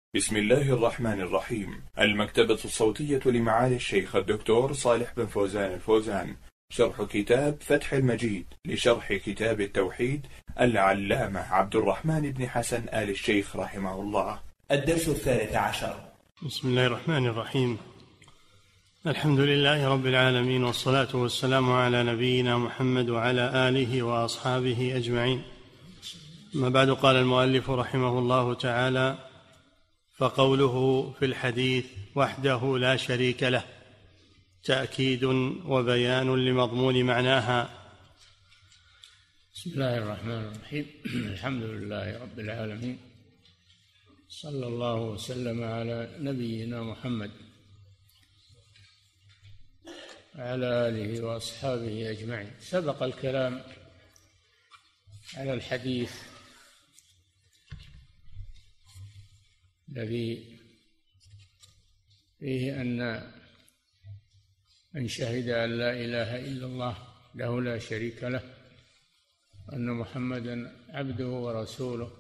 بسم الله الرحمن الرحيم. المكتبة الصوتية لمعالي الشيخ الدكتور صالح بن فوزان الفوزان، شرح كتاب فتح المجيد لشرح كتاب التوحيد العلامة عبد الرحمن بن حسن آل الشيخ رحمه الله. الدرس 13. بسم الله الرحمن الرحيم. الحمد لله رب العالمين، والصلاة والسلام على نبينا محمد وعلى آله وأصحابه أجمعين. ما بعد، قال المؤلف رحمه الله تعالى: فقوله في الحديث وحده لا شريك له تأكيد وبيان لمضمون معناها. بسم الله الرحمن الرحيم. الحمد لله رب العالمين، صلى الله وسلم على نبينا محمد وعلى آله وأصحابه أجمعين. سبق الكلام على الحديث الذي فيه أن من شهد أن لا إله إلا الله له لا شريك له وأن محمدا عبده ورسوله،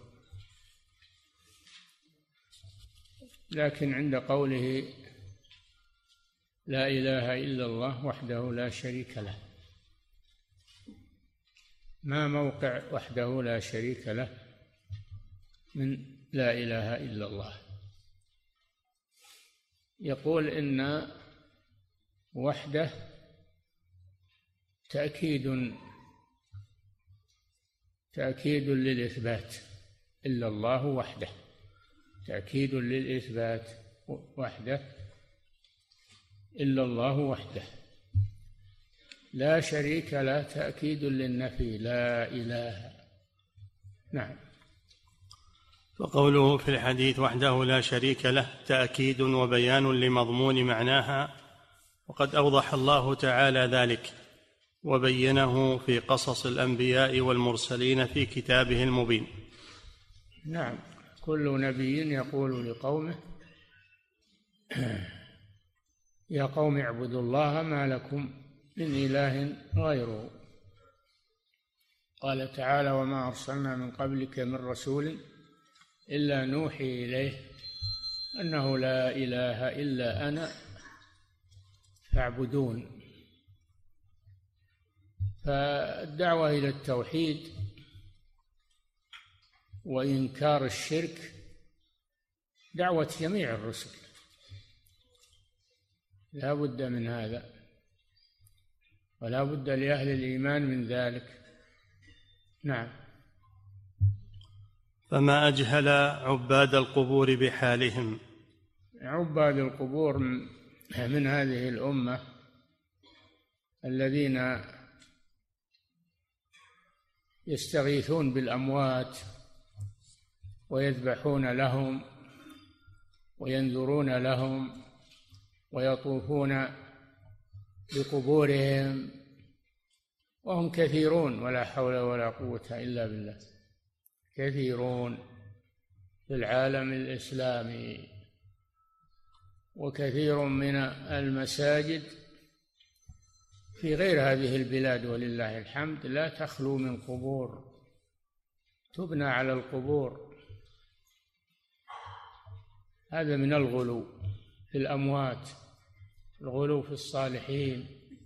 لكن عند قوله لا إله إلا الله وحده لا شريك له، ما موقع وحده لا شريك له من لا إله إلا الله؟ يقول إن وحده تأكيد للإثبات، إلا الله وحده تأكيد للإثبات، وحده إلا الله وحده. لا شريك له تأكيد للنفي، لا إله. نعم. وقوله في الحديث وحده لا شريك له تأكيد وبيان لمضمون معناها، وقد أوضح الله تعالى ذلك وبينه في قصص الأنبياء والمرسلين في كتابه المبين. نعم، كل نبي يقول لقومه يا قوم اعبدوا الله ما لكم من إله غيره. قال تعالى: وما أرسلنا من قبلك من رسول إلا نوحي إليه أنه لا إله إلا أنا فاعبدون. فالدعوة إلى التوحيد وإنكار الشرك دعوة جميع الرسل، لا بد من هذا، ولا بد لأهل الإيمان من ذلك. نعم. فما أجهل عباد القبور بحالهم. عباد القبور من هذه الأمة الذين يستغيثون بالأموات ويذبحون لهم وينذرون لهم ويطوفون بقبورهم، وهم كثيرون ولا حول ولا قوة إلا بالله، كثيرون في العالم الإسلامي. وكثير من المساجد في غير هذه البلاد ولله الحمد لا تخلو من قبور، تبنى على القبور. هذا من الغلو في الأموات، الغلو في الصالحين،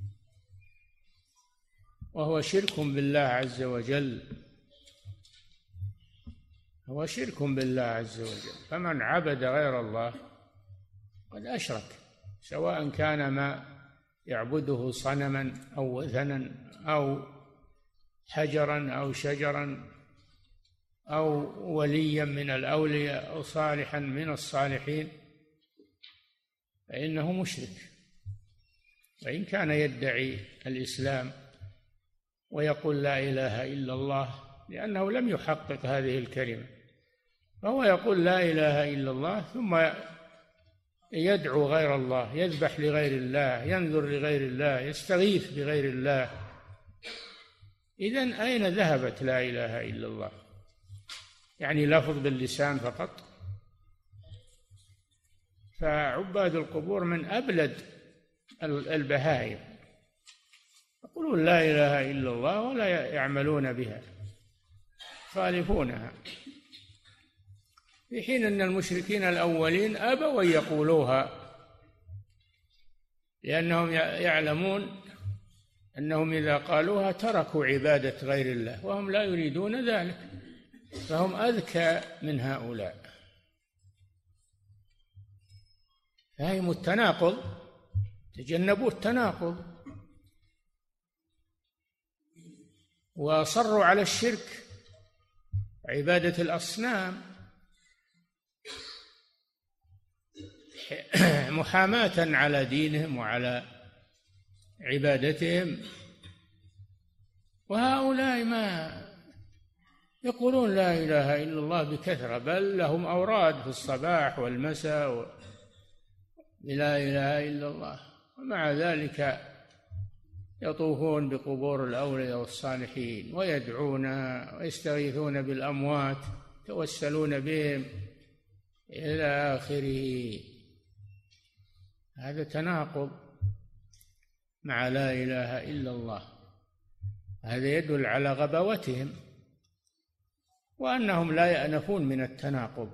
وهو شرك بالله عز وجل، هو شرك بالله عز وجل. فمن عبد غير الله قد أشرك، سواء كان ما يعبده صنما أو وثنا أو حجرا أو شجرا أو وليا من الأولياء أو صالحا من الصالحين، فإنه مشرك. وإن كان يدعي الإسلام ويقول لا إله إلا الله، لأنه لم يحقق هذه الكلمة، فهو يقول لا إله إلا الله ثم يدعو غير الله، يذبح لغير الله، ينذر لغير الله، يستغيث بغير الله. إذن أين ذهبت لا إله إلا الله؟ يعني لفظ باللسان فقط؟ فعباد القبور من أبلد البهائم، يقولون لا إله إلا الله ولا يعملون بها، خالفونها. في حين أن المشركين الأولين أبوا أن يقولوها، لأنهم يعلمون أنهم إذا قالوها تركوا عبادة غير الله، وهم لا يريدون ذلك، فهم أذكى من هؤلاء. فهم التناقض، تجنبوا التناقض، وأصروا على الشرك عبادة الأصنام محاماة على دينهم وعلى عبادتهم. وهؤلاء ما يقولون لا إله إلا الله بكثرة، بل لهم أوراد في الصباح والمساء لا إله إلا الله، ومع ذلك يطوفون بقبور الأولياء والصالحين ويدعون ويستغيثون بالأموات، يتوسلون بهم إلى آخره. هذا تناقض مع لا إله إلا الله، هذا يدل على غباوتهم وأنهم لا يأنفون من التناقض.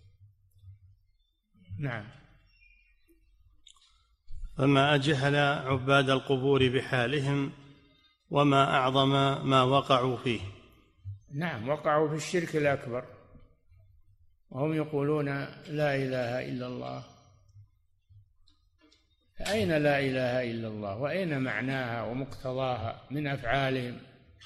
نعم. فما أجهل عباد القبور بحالهم وما أعظم ما وقعوا فيه. نعم، وقعوا في الشرك الأكبر وهم يقولون لا إله إلا الله. أين لا إله إلا الله وأين معناها ومقتضاها من أفعالهم؟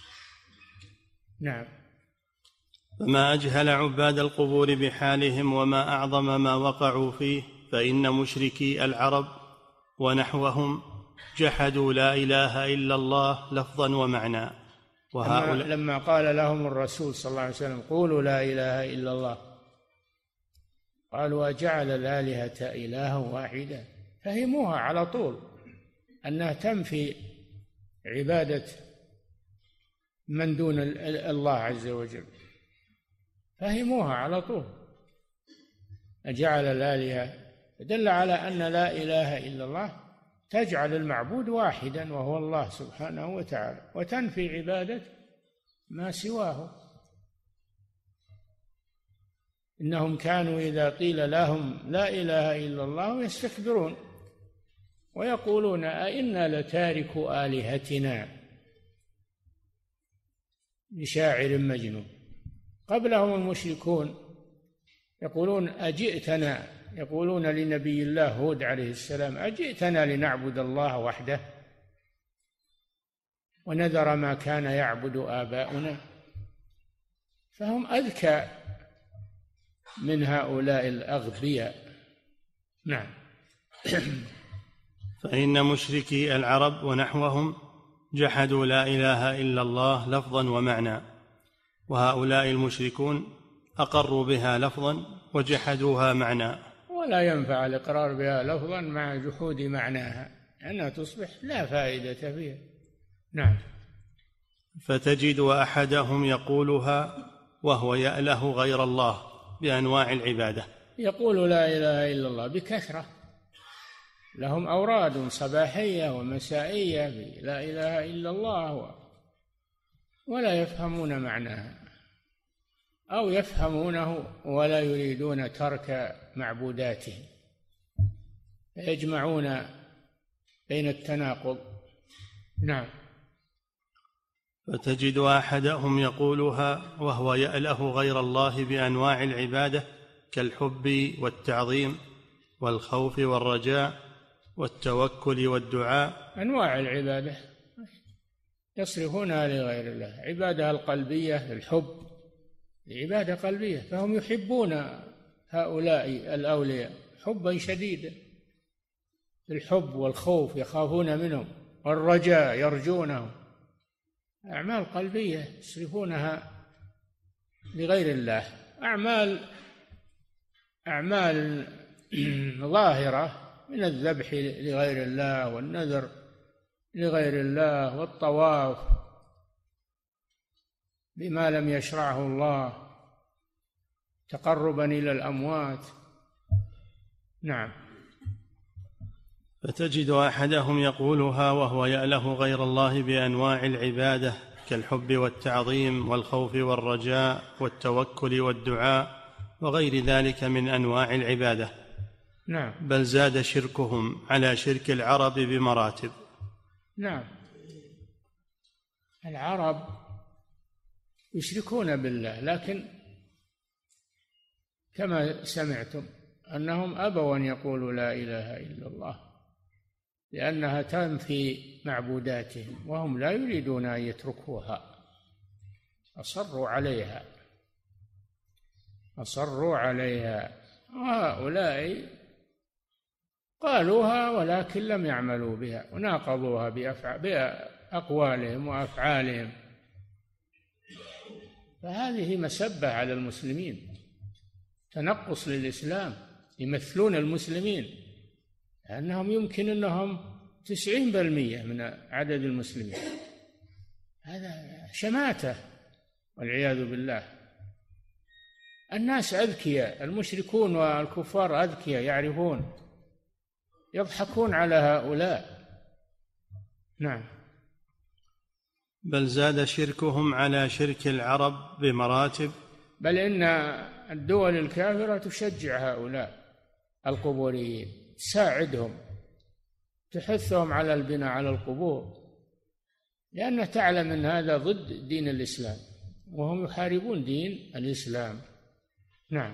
نعم. فما أجهل عباد القبور بحالهم وما أعظم ما وقعوا فيه، فإن مشركي العرب ونحوهم جحدوا لا إله إلا الله لفظا ومعنى. وهؤلاء لما قال لهم الرسول صلى الله عليه وسلم قولوا لا إله إلا الله، قالوا أجعل الآلهة إلها واحدا، فهموها على طول أنها تنفي عبادة من دون الله عز وجل، فهموها على طول. أجعل الآلهة دل على أن لا إله إلا الله تجعل المعبود واحدا وهو الله سبحانه وتعالى، وتنفي عبادة ما سواه. إنهم كانوا إذا قيل لهم لا إله إلا الله يستكبرون ويقولون أئنا لتاركو آلهتنا لشاعر مجنون. قبلهم المشركون يقولون أجئتنا، يقولون لنبي الله هود عليه السلام أجئتنا لنعبد الله وحده ونذر ما كان يعبد آباؤنا. فهم أذكى من هؤلاء الأغبياء. نعم. فإن مشركي العرب ونحوهم جحدوا لا إله إلا الله لفظا ومعنى، وهؤلاء المشركون أقروا بها لفظا وجحدوها معنى. ولا ينفع الإقرار بها لفظا مع جحود معناها، أنها تصبح لا فائدة فيها. نعم. فتجد أحدهم يقولها وهو يأله غير الله بأنواع العبادة. يقول لا إله إلا الله بكثرة، لهم أوراد صباحية ومسائية لا إله إلا الله، ولا يفهمون معناها، أو يفهمونه ولا يريدون ترك معبوداتهم، يجمعون بين التناقض. نعم. فتجد أحدهم يقولها وهو يأله غير الله بأنواع العبادة كالحب والتعظيم والخوف والرجاء والتوكل والدعاء. أنواع العبادة يصرفونها لغير الله. عبادة القلبية الحب، عبادة قلبية، فهم يحبون هؤلاء الأولياء حبا شديدا، الحب والخوف يخافون منهم، والرجاء يرجونهم. أعمال قلبية يصرفونها لغير الله. أعمال ظاهرة من الذبح لغير الله والنذر لغير الله والطواف بما لم يشرعه الله تقربا إلى الأموات. نعم. فتجد أحدهم يقولها وهو يأله غير الله بأنواع العبادة كالحب والتعظيم والخوف والرجاء والتوكل والدعاء وغير ذلك من أنواع العبادة. نعم. بل زاد شركهم على شرك العرب بمراتب. نعم، العرب يشركون بالله، لكن كما سمعتم أنهم أبوا أن يقولوا لا إله إلا الله لأنها تنفي معبوداتهم، وهم لا يريدون أن يتركوها، أصروا عليها. وهؤلاء قالوها ولكن لم يعملوا بها، وناقضوها بأقوالهم وأفعالهم، فهذه مسبة على المسلمين، تنقص للإسلام. يمثلون المسلمين لأنهم يمكن أنهم 90% من عدد المسلمين، هذا شماتة والعياذ بالله. الناس أذكياء، المشركون والكفار أذكياء، يعرفون، يضحكون على هؤلاء. نعم. بل زاد شركهم على شرك العرب بمراتب. بل إن الدول الكافرة تشجع هؤلاء القبوريين، تساعدهم، تحثهم على البناء على القبور، لأنها تعلم أن هذا ضد دين الإسلام، وهم يحاربون دين الإسلام. نعم.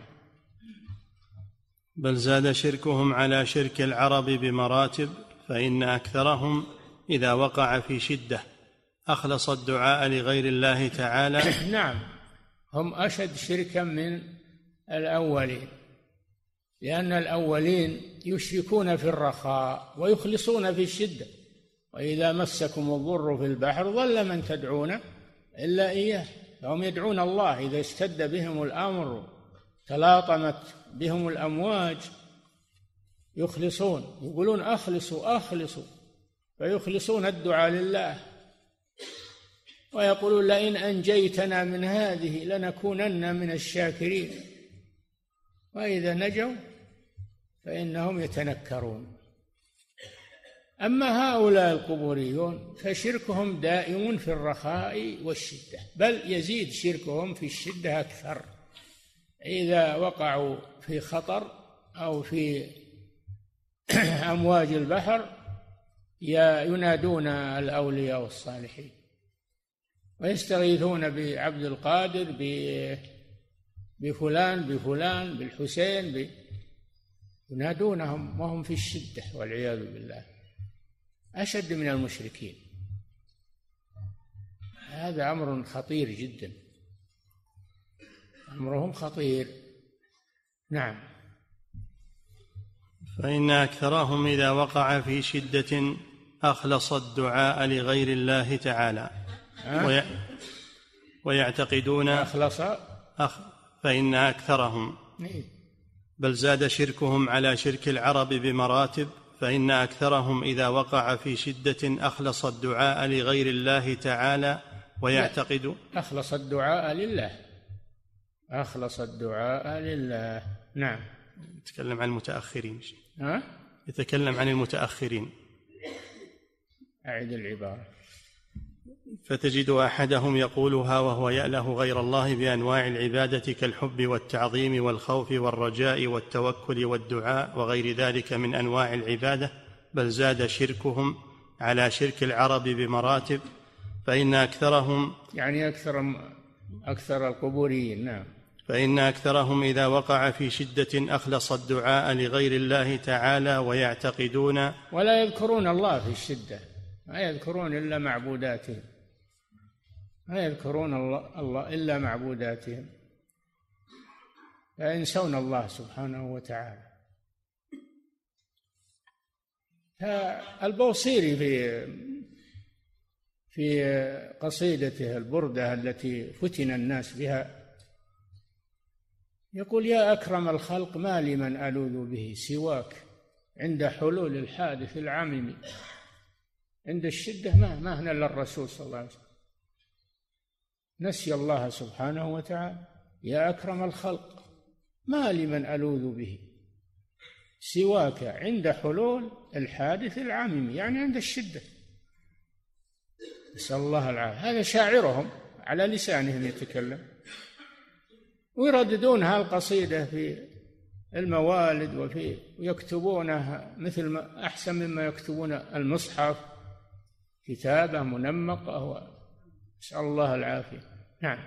بل زاد شركهم على شرك العرب بمراتب، فإن أكثرهم إذا وقع في شدة أخلص الدعاء لغير الله تعالى. نعم، هم أشد شركا من الأولين، لأن الأولين يشركون في الرخاء ويخلصون في الشدة، وإذا مسكم الضر في البحر ضل من تدعون إلا إياه، فهم يدعون الله إذا اشتد بهم الأمر، تلاطمت بهم الأمواج، يخلصون، يقولون أخلصوا، فيخلصون الدعاء لله، ويقولون لئن أنجيتنا من هذه لنكونن من الشاكرين، وإذا نجوا فإنهم يتنكرون. أما هؤلاء القبوريون فشركهم دائم في الرخاء والشدة، بل يزيد شركهم في الشدة أكثر. إذا وقعوا في خطر أو في أمواج البحر ينادون الأولياء والصالحين، ويستغيثون بعبد القادر، بفلان بالحسين، ينادونهم وهم في الشدة والعياذ بالله، أشد من المشركين. هذا أمر خطير جدا، أمرهم خطير. نعم. فإن أكثرهم إذا وقع في شدة أخلص الدعاء لغير الله تعالى ويعتقدون فإن أكثرهم. بل زاد شركهم على شرك العرب بمراتب، فإن أكثرهم إذا وقع في شدة أخلص الدعاء لغير الله تعالى ويعتقد أخلص الدعاء لله. نعم. يتكلم عن المتأخرين. يتكلم عن المتأخرين. أعد العبارة. فتجد أحدهم يقولها وهو يأله غير الله بأنواع العبادة كالحب والتعظيم والخوف والرجاء والتوكل والدعاء وغير ذلك من أنواع العبادة. بل زاد شركهم على شرك العرب بمراتب، فإن أكثرهم يعني أكثر القبوريين. نعم. فإن أكثرهم إذا وقع في شدة أخلص الدعاء لغير الله تعالى ويعتقدون ولا يذكرون الله في الشدة، ما يذكرون إلا معبوداتهم، ما يذكرون الله إلا معبوداتهم، فينسون الله سبحانه وتعالى. البوصيري في قصيدته البردة التي فتن الناس بها يقول: يا أكرم الخلق ما لمن ألوذ به سواك عند حلول الحادث العميم. عند الشدة ما هنا إلا الرسول صلى الله عليه وسلم، نسي الله سبحانه وتعالى. يا أكرم الخلق ما لمن ألوذ به سواك عند حلول الحادث العميم، يعني عند الشدة، نسأل الله العافية. هذا شاعرهم على لسانهم يتكلم. ويرددونها القصيدة في الموالد ويكتبونها مثل أحسن مما يكتبون المصحف، كتابة منمقة، نسأل الله العافية. نعم.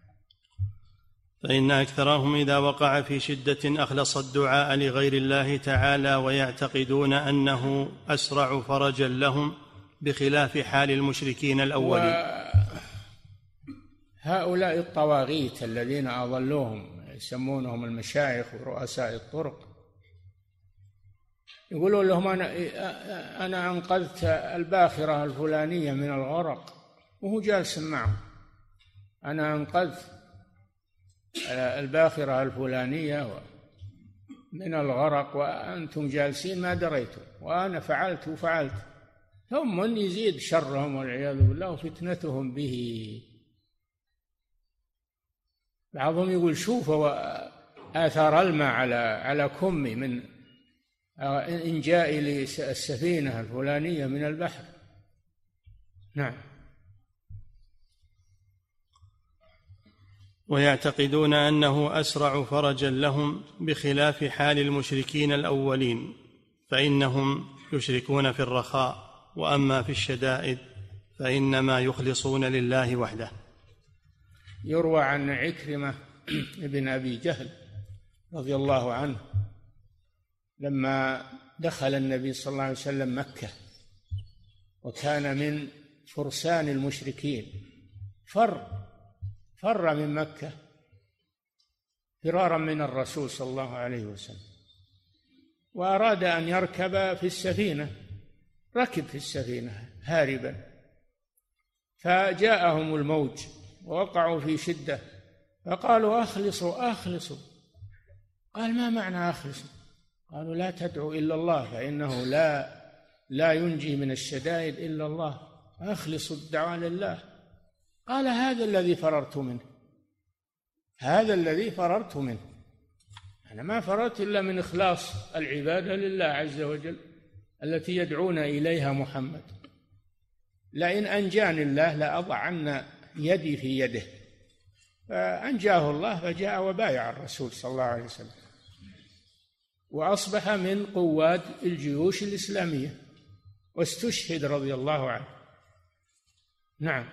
فإن أكثرهم إذا وقع في شدة أخلص الدعاء لغير الله تعالى، ويعتقدون أنه أسرع فرجا لهم بخلاف حال المشركين الأولين. هؤلاء الطواغيت الذين أضلوهم يسمونهم المشايخ ورؤساء الطرق، يقولون لهم أنا أنقذت الباخرة الفلانية من الغرق، وهو جالس معهم. أنا أنقذت الباخرة الفلانية من الغرق وأنتم جالسين ما دريتم، وأنا فعلت وفعلت. ثم يزيد شرهم والعياذ بالله وفتنتهم به. بعضهم يقول شوفوا آثار الماء على كمي من إنجائي للسفينة الفلانية من البحر. نعم. ويعتقدون أنه أسرع فرجا لهم بخلاف حال المشركين الأولين، فإنهم يشركون في الرخاء، وأما في الشدائد فإنما يخلصون لله وحده. يروى عن عكرمة ابن أبي جهل رضي الله عنه لما دخل النبي صلى الله عليه وسلم مكة، وكان من فرسان المشركين، فر من مكة فرارا من الرسول صلى الله عليه وسلم، وأراد أن يركب في السفينة، ركب في السفينة هاربا، فجاءهم الموج ووقعوا في شدة، فقالوا أخلصوا. قال ما معنى أخلصوا؟ قالوا لا تدعوا إلا الله، فإنه لا ينجي من الشدائد إلا الله، أخلصوا الدعوة لله. قال هذا الذي فررت منه، أنا ما فررت إلا من إخلاص العبادة لله عز وجل التي يدعون إليها محمد. لئن أنجاني الله لأضعن يدي في يده. فأنجاه الله، فجاء وبايع الرسول صلى الله عليه وسلم، وأصبح من قواد الجيوش الإسلامية، واستشهد رضي الله عنه. نعم.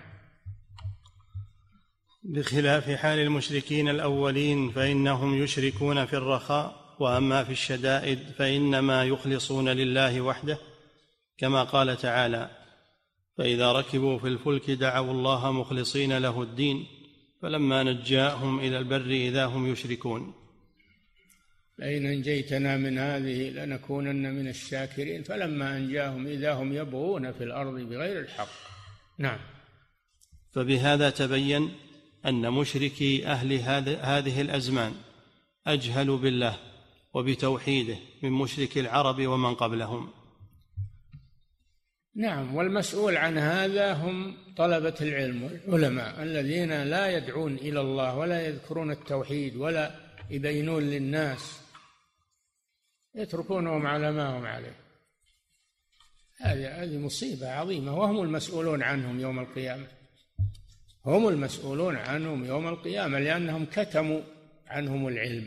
بخلاف حال المشركين الأولين فإنهم يشركون في الرخاء، وأما في الشدائد فإنما يخلصون لله وحده، كما قال تعالى: فإذا ركبوا في الفلك دعوا الله مخلصين له الدين فلما نجاهم إلى البر إذا هم يشركون. لئن أنجيتنا من هذه لنكونن من الشاكرين فلما أنجاهم إذا هم يبغون في الأرض بغير الحق. نعم. فبهذا تبين أن مشركي أهل هذه الأزمان أجهل بالله وبتوحيده من مشركي العرب ومن قبلهم. نعم. والمسؤول عن هذا هم طلبة العلم والعلماء الذين لا يدعون إلى الله ولا يذكرون التوحيد ولا يبينون للناس، يتركونهم على ما هم عليه. هذه مصيبة عظيمة، وهم المسؤولون عنهم يوم القيامة. هم المسؤولون عنهم يوم القيامة لأنهم كتموا عنهم العلم.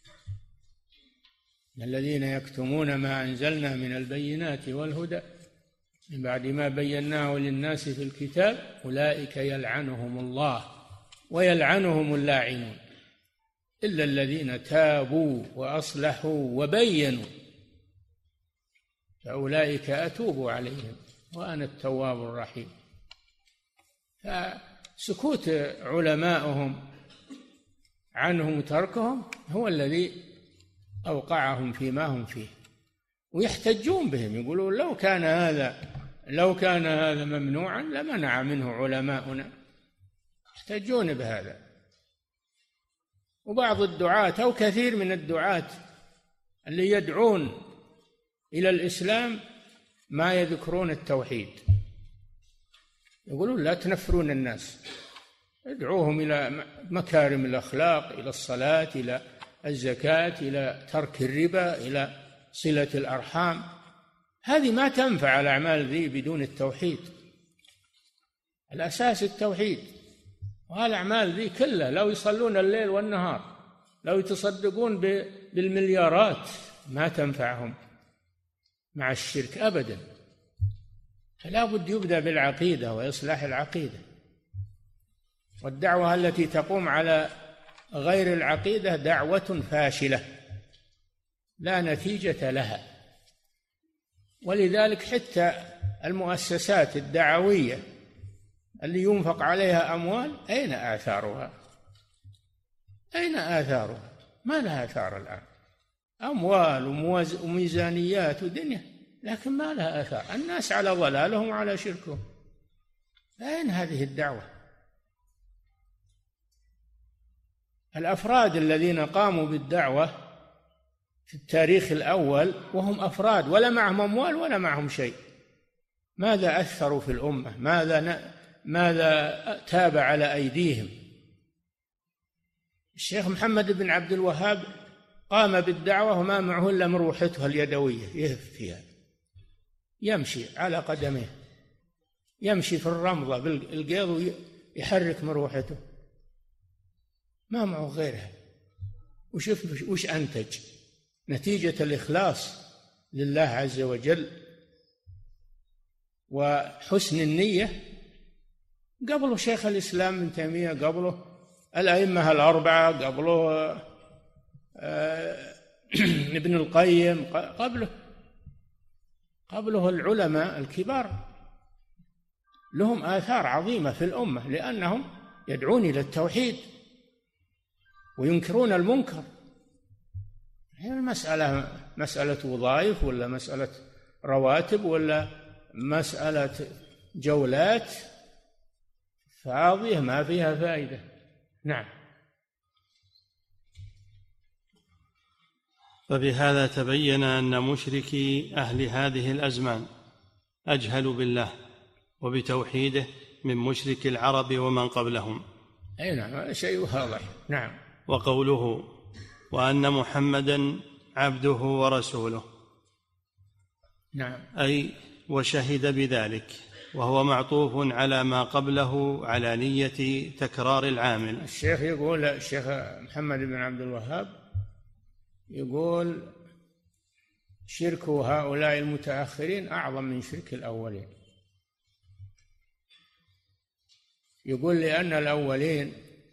الذين يكتمون ما أنزلنا من البينات والهدى من بعد ما بيناه للناس في الكتاب أولئك يلعنهم الله ويلعنهم اللاعنون إلا الذين تابوا وأصلحوا وبينوا فأولئك أتوب عليهم وأنا التواب الرحيم. فسكوت علمائهم عنهم وتركهم هو الذي أوقعهم فيما هم فيه، ويحتجون بهم، يقولون لو كان هذا ممنوعا لمنع منه علماؤنا، يحتجون بهذا. وبعض الدعاة أو كثير من الدعاة اللي يدعون إلى الإسلام ما يذكرون التوحيد، يقولون لا تنفرون الناس، ادعوهم إلى مكارم الأخلاق، إلى الصلاة، إلى الزكاة، إلى ترك الربا، إلى صلة الأرحام. هذه ما تنفع الأعمال ذي بدون التوحيد. الأساس التوحيد، والأعمال ذي كلها لو يصلون الليل والنهار لو يتصدقون بالمليارات ما تنفعهم مع الشرك أبدا. فلا بد يبدأ بالعقيدة وإصلاح العقيدة. والدعوة التي تقوم على غير العقيدة دعوة فاشلة لا نتيجة لها. ولذلك حتى المؤسسات الدعوية اللي ينفق عليها أموال أين آثارها؟ أين آثارها؟ ما لها آثار الآن، أموال وميزانيات ودنيا، لكن ما لها آثار. الناس على ضلالهم وعلى شركهم. أين هذه الدعوة؟ الأفراد الذين قاموا بالدعوة في التاريخ الأول وهم أفراد ولا معهم أموال ولا معهم شيء، ماذا أثروا في الأمة؟ ماذا تاب على أيديهم؟ الشيخ محمد بن عبد الوهاب قام بالدعوة وما معه إلا مروحته اليدوية يهف فيها، يمشي على قدميه، يمشي في الرمضة بالقيض ويحرك مروحته، ما معه غيرها. وش أنتج؟ نتيجة الإخلاص لله عز وجل وحسن النية. قبله شيخ الإسلام ابن تيمية، قبله الأئمة الأربعة، قبله ابن القيم، قبله العلماء الكبار، لهم آثار عظيمة في الأمة لأنهم يدعون إلى التوحيد وينكرون المنكر. المسألة مسألة وظائف ولا مسألة رواتب ولا مسألة جولات فاضية ما فيها فائدة. نعم. فبهذا تبين أن مشركي أهل هذه الأزمان أجهل بالله وبتوحيده من مشرك العرب ومن قبلهم. أي نعم، هذا شيء واضح. نعم. وقوله وأن محمدا عبده ورسوله، نعم، أي وشهد بذلك، وهو معطوف على ما قبله على نية تكرار العامل. الشيخ يقول، الشيخ محمد بن عبد الوهاب يقول شرك هؤلاء المتأخرين أعظم من شرك الأولين. يقول لأن الأولين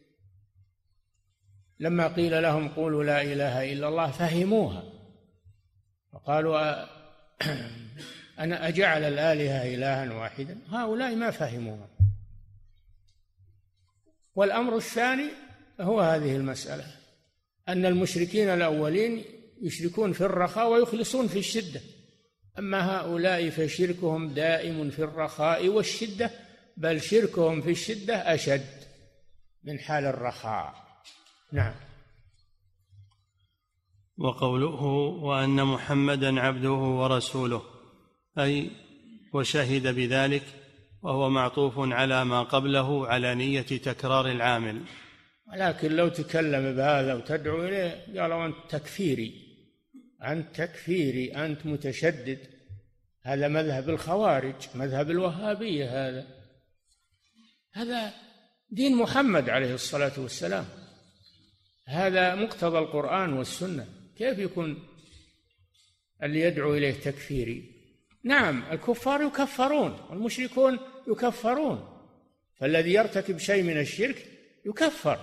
لما قيل لهم قولوا لا إله إلا الله فهموها وقالوا أنا أجعل الآلهة إلها واحدا، هؤلاء ما فهموها. والأمر الثاني هو هذه المسألة، أن المشركين الأولين يشركون في الرخاء ويخلصون في الشدة، أما هؤلاء فشركهم دائم في الرخاء والشدة، بل شركهم في الشدة أشد من حال الرخاء. نعم. وقوله وأن محمدا عبده ورسوله، أي وشهد بذلك، وهو معطوف على ما قبله على نية تكرار العامل. ولكن لو تكلم بهذا وتدعو إليه قالوا أنت تكفيري، أنت تكفيري، أنت متشدد. هذا مذهب الخوارج، مذهب الوهابية، هذا دين محمد عليه الصلاة والسلام، هذا مقتضى القرآن والسنة. كيف يكون اللي يدعو إليه تكفيري؟ نعم، الكفار يكفرون والمشركون يكفرون، فالذي يرتكب شيء من الشرك يكفر.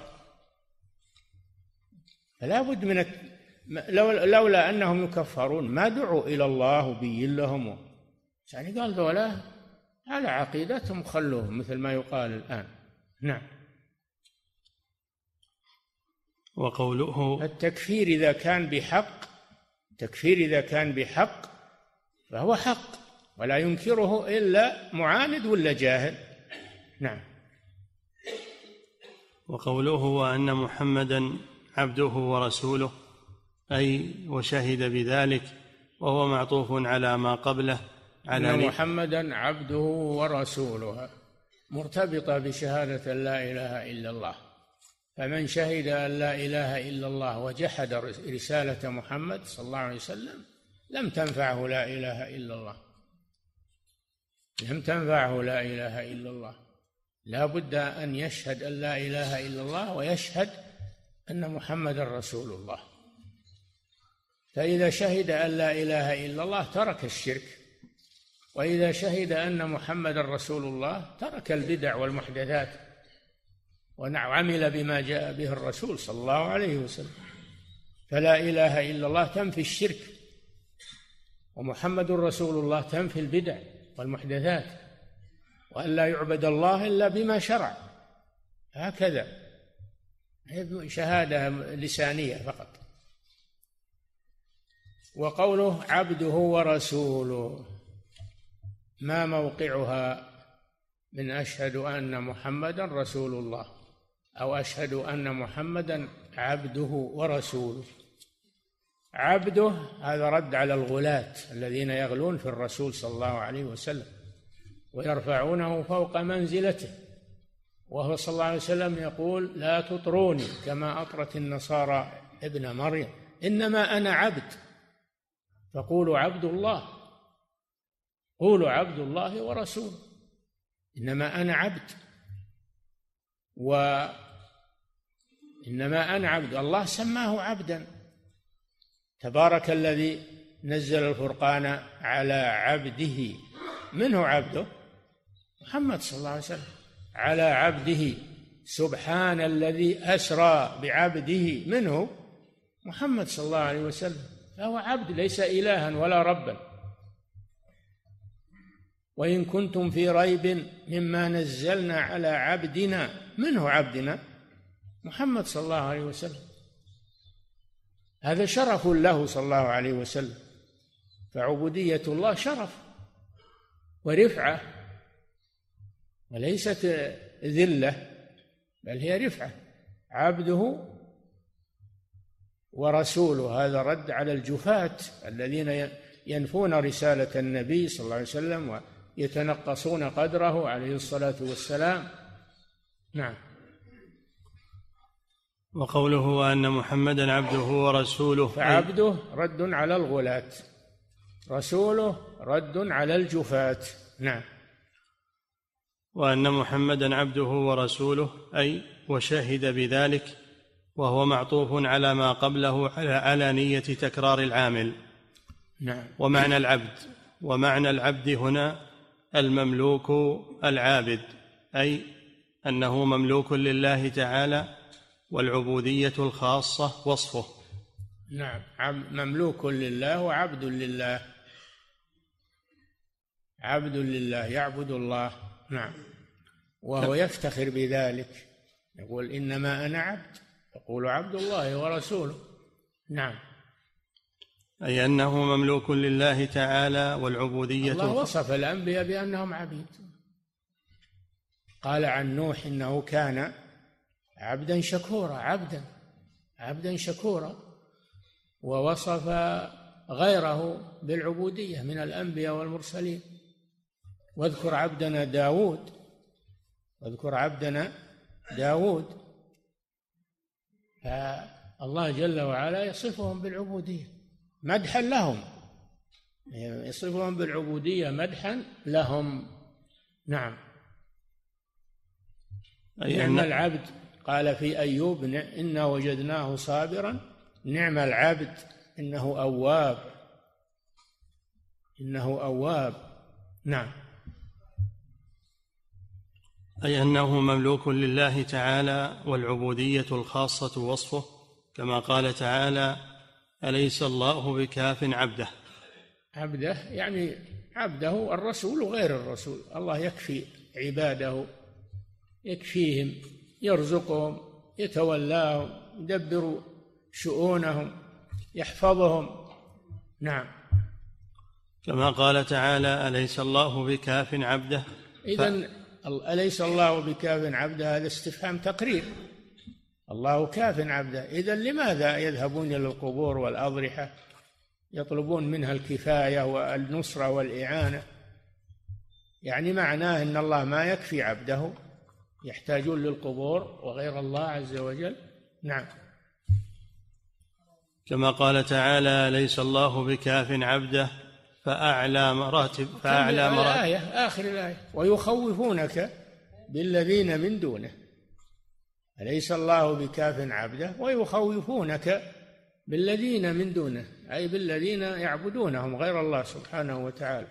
فلا بد من لولا أنهم يكفرون ما دعوا إلى الله وبين لهم، يعني قال ذولا على عقيدتهم خلوهم مثل ما يقال الآن. نعم. وقوله التكفير إذا كان بحق، التكفير إذا كان بحق فهو حق ولا ينكره إلا معاند ولا جاهل. نعم. وقوله وأن محمدا عبده ورسوله، أي وشهد بذلك، وهو معطوف على ما قبله على أن محمدا عبده ورسوله مرتبطة بشهادة لا إله إلا الله، فمن شهد أن لا إله إلا الله وجحد رسالة محمد صلى الله عليه وسلم لم تنفعه لا إله إلا الله، لم تنفعه لا إله إلا الله. لا بد أن يشهد أن لا إله إلا الله ويشهد أن محمدا رسول الله. فإذا شهد أن لا إله إلا الله ترك الشرك، وإذا شهد أن محمدا رسول الله ترك البدع والمحدثات وعمل بما جاء به الرسول صلى الله عليه وسلم. فلا إله إلا الله تنفي الشرك، ومحمد رسول الله تنفي البدع والمحدثات، وأن لا يعبد الله إلا بما شرع. هكذا شهادة لسانية فقط. وقوله عبده ورسوله ما موقعها من أشهد أن محمدا رسول الله أو أشهد أن محمدا عبده ورسوله؟ عبده هذا رد على الغلاة الذين يغلون في الرسول صلى الله عليه وسلم ويرفعونه فوق منزلته، وهو صلى الله عليه وسلم يقول لا تطروني كما أطرت النصارى ابن مريم، إنما أنا عبد فقولوا عبد الله، قولوا عبد الله ورسوله، إنما أنا عبد، وإنما أنا عبد. الله سماه عبدا، تبارك الذي نزل الفرقان على عبده. منه عبده؟ محمد صلى الله عليه وسلم. على عبده، سبحان الذي أسرى بعبده، منه محمد صلى الله عليه وسلم، فهو عبد ليس إلها ولا ربا. وإن كنتم في ريب مما نزلنا على عبدنا، منه عبدنا محمد صلى الله عليه وسلم، هذا شرف له صلى الله عليه وسلم. فعبودية الله شرف ورفعة وليست ذلة، بل هي رفعة. عبده ورسوله هذا رد على الجفاة الذين ينفون رسالة النبي صلى الله عليه وسلم ويتنقصون قدره عليه الصلاة والسلام. نعم. وقوله أن محمدا عبده ورسوله، فعبده رد على الغلاة، رسوله رد على الجفاة. نعم. وأن محمدا عبده ورسوله أي وشهد بذلك، وهو معطوف على ما قبله على نية تكرار العامل. نعم. ومعنى العبد هنا المملوك العابد، أي أنه مملوك لله تعالى، والعبودية الخاصة وصفه. نعم، مملوك لله وعبد لله، عبد لله يعبد الله. نعم. وهو يفتخر بذلك، يقول إنما أنا عبد، يقول عبد الله ورسوله. نعم. أي أنه مملوك لله تعالى والعبودية. الله وصف الأنبياء بأنهم عبيد، قال عن نوح إنه كان عبدا شكورا، عبدا شكورا، ووصف غيره بالعبودية من الأنبياء والمرسلين. واذكر عبدنا داود، فالله جل وعلا يصفهم بالعبودية مدحا لهم، يصفهم بالعبودية مدحا لهم. نعم. أي أن العبد قال في أيوب إنا وجدناه صابرا نعم العبد إنه أواب. نعم. أي أنه مملوك لله تعالى والعبودية الخاصة وصفه، كما قال تعالى أليس الله بكاف عبده. عبده يعني عبده الرسول وغير الرسول، الله يكفي عباده، يكفيهم، يرزقهم، يتولاهم، يدبر شؤونهم، يحفظهم. نعم. كما قال تعالى أليس الله بكاف عبده. إذن أليس الله بكاف عبده هذا استفهام تقرير، الله كاف عبده. إذن لماذا يذهبون إلى القبور والأضرحة يطلبون منها الكفاية والنصرة والإعانة؟ يعني معناه أن الله ما يكفي عبده، يحتاجون للقبور وغير الله عز وجل. نعم. كما قال تعالى ليس الله بكاف عبده فأعلى مراتب آخر الآية ويخوفونك بالذين من دونه. أليس الله بكاف عبده ويخوفونك بالذين من دونه، أي بالذين يعبدونهم غير الله سبحانه وتعالى.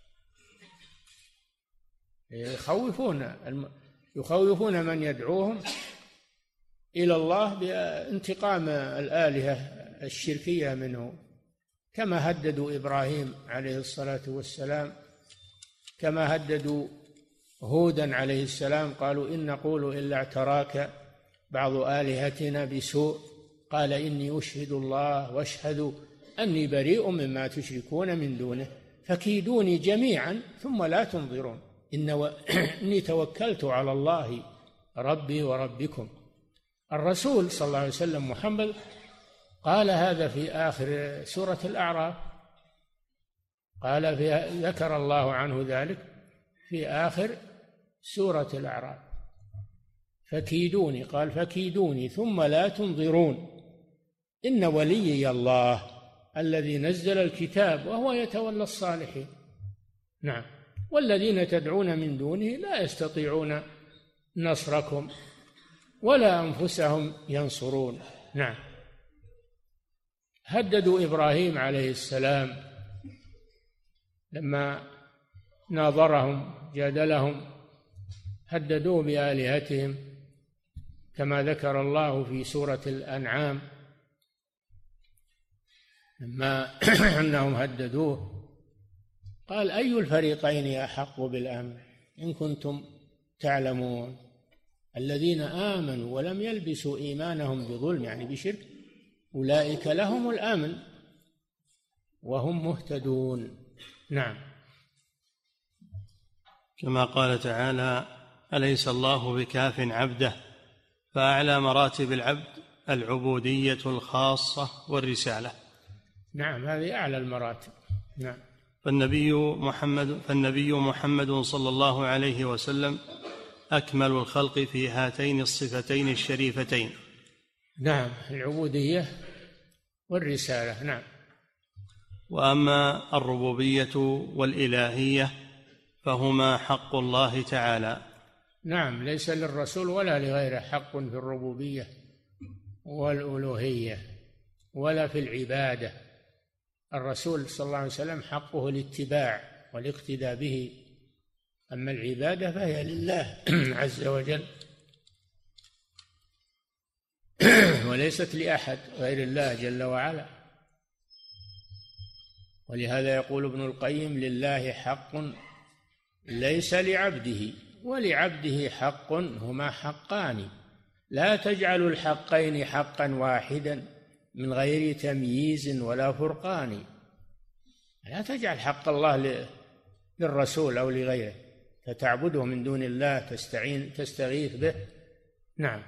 يخوفون من يدعوهم إلى الله بانتقام الآلهة الشركية منه، كما هددوا إبراهيم عليه الصلاة والسلام، كما هددوا هودا عليه السلام، قالوا إن نقول إلا اعتراك بعض آلهتنا بسوء قال إني أشهد الله واشهدوا أني بريء مما تشركون من دونه فكيدوني جميعا ثم لا تنظرون إني توكلت على الله ربي وربكم. الرسول صلى الله عليه وسلم محمد قال هذا في آخر سورة الأعراف، ذكر الله عنه ذلك في آخر سورة الأعراف، فكيدوني، قال فكيدوني ثم لا تنظرون إن وليي الله الذي نزل الكتاب وهو يتولى الصالحين. نعم، والذين تدعون من دونه لا يستطيعون نصركم ولا أنفسهم ينصرون. نعم، هددوا إبراهيم عليه السلام لما ناظرهم جادلهم، هددوه بآلهتهم كما ذكر الله في سورة الأنعام لما أنهم هددوه، قال أي الفريقين أحق بالأمن إن كنتم تعلمون الذين آمنوا ولم يلبسوا إيمانهم بظلم، يعني بشرك، أولئك لهم الأمن وهم مهتدون. نعم، كما قال تعالى أليس الله بكاف عبده، فأعلى مراتب العبد العبودية الخاصة والرسالة. نعم، هذه أعلى المراتب. نعم، فالنبي محمد صلى الله عليه وسلم أكمل الخلق في هاتين الصفتين الشريفتين. نعم، العبودية والرسالة. نعم. وأما الربوبية والإلهية فهما حق الله تعالى. نعم، ليس للرسول ولا لغيره حق في الربوبية والألوهية ولا في العبادة. الرسول صلى الله عليه وسلم حقه الاتباع والاقتداء به، أما العبادة فهي لله عز وجل وليست لأحد غير الله جل وعلا. ولهذا يقول ابن القيم لله حق ليس لعبده ولعبده حق هما حقان لا تجعل الحقين حقا واحدا من غير تمييز ولا فرقان. لا تجعل حق الله للرسول أو لغيره فتعبده من دون الله تستغيث به. نعم.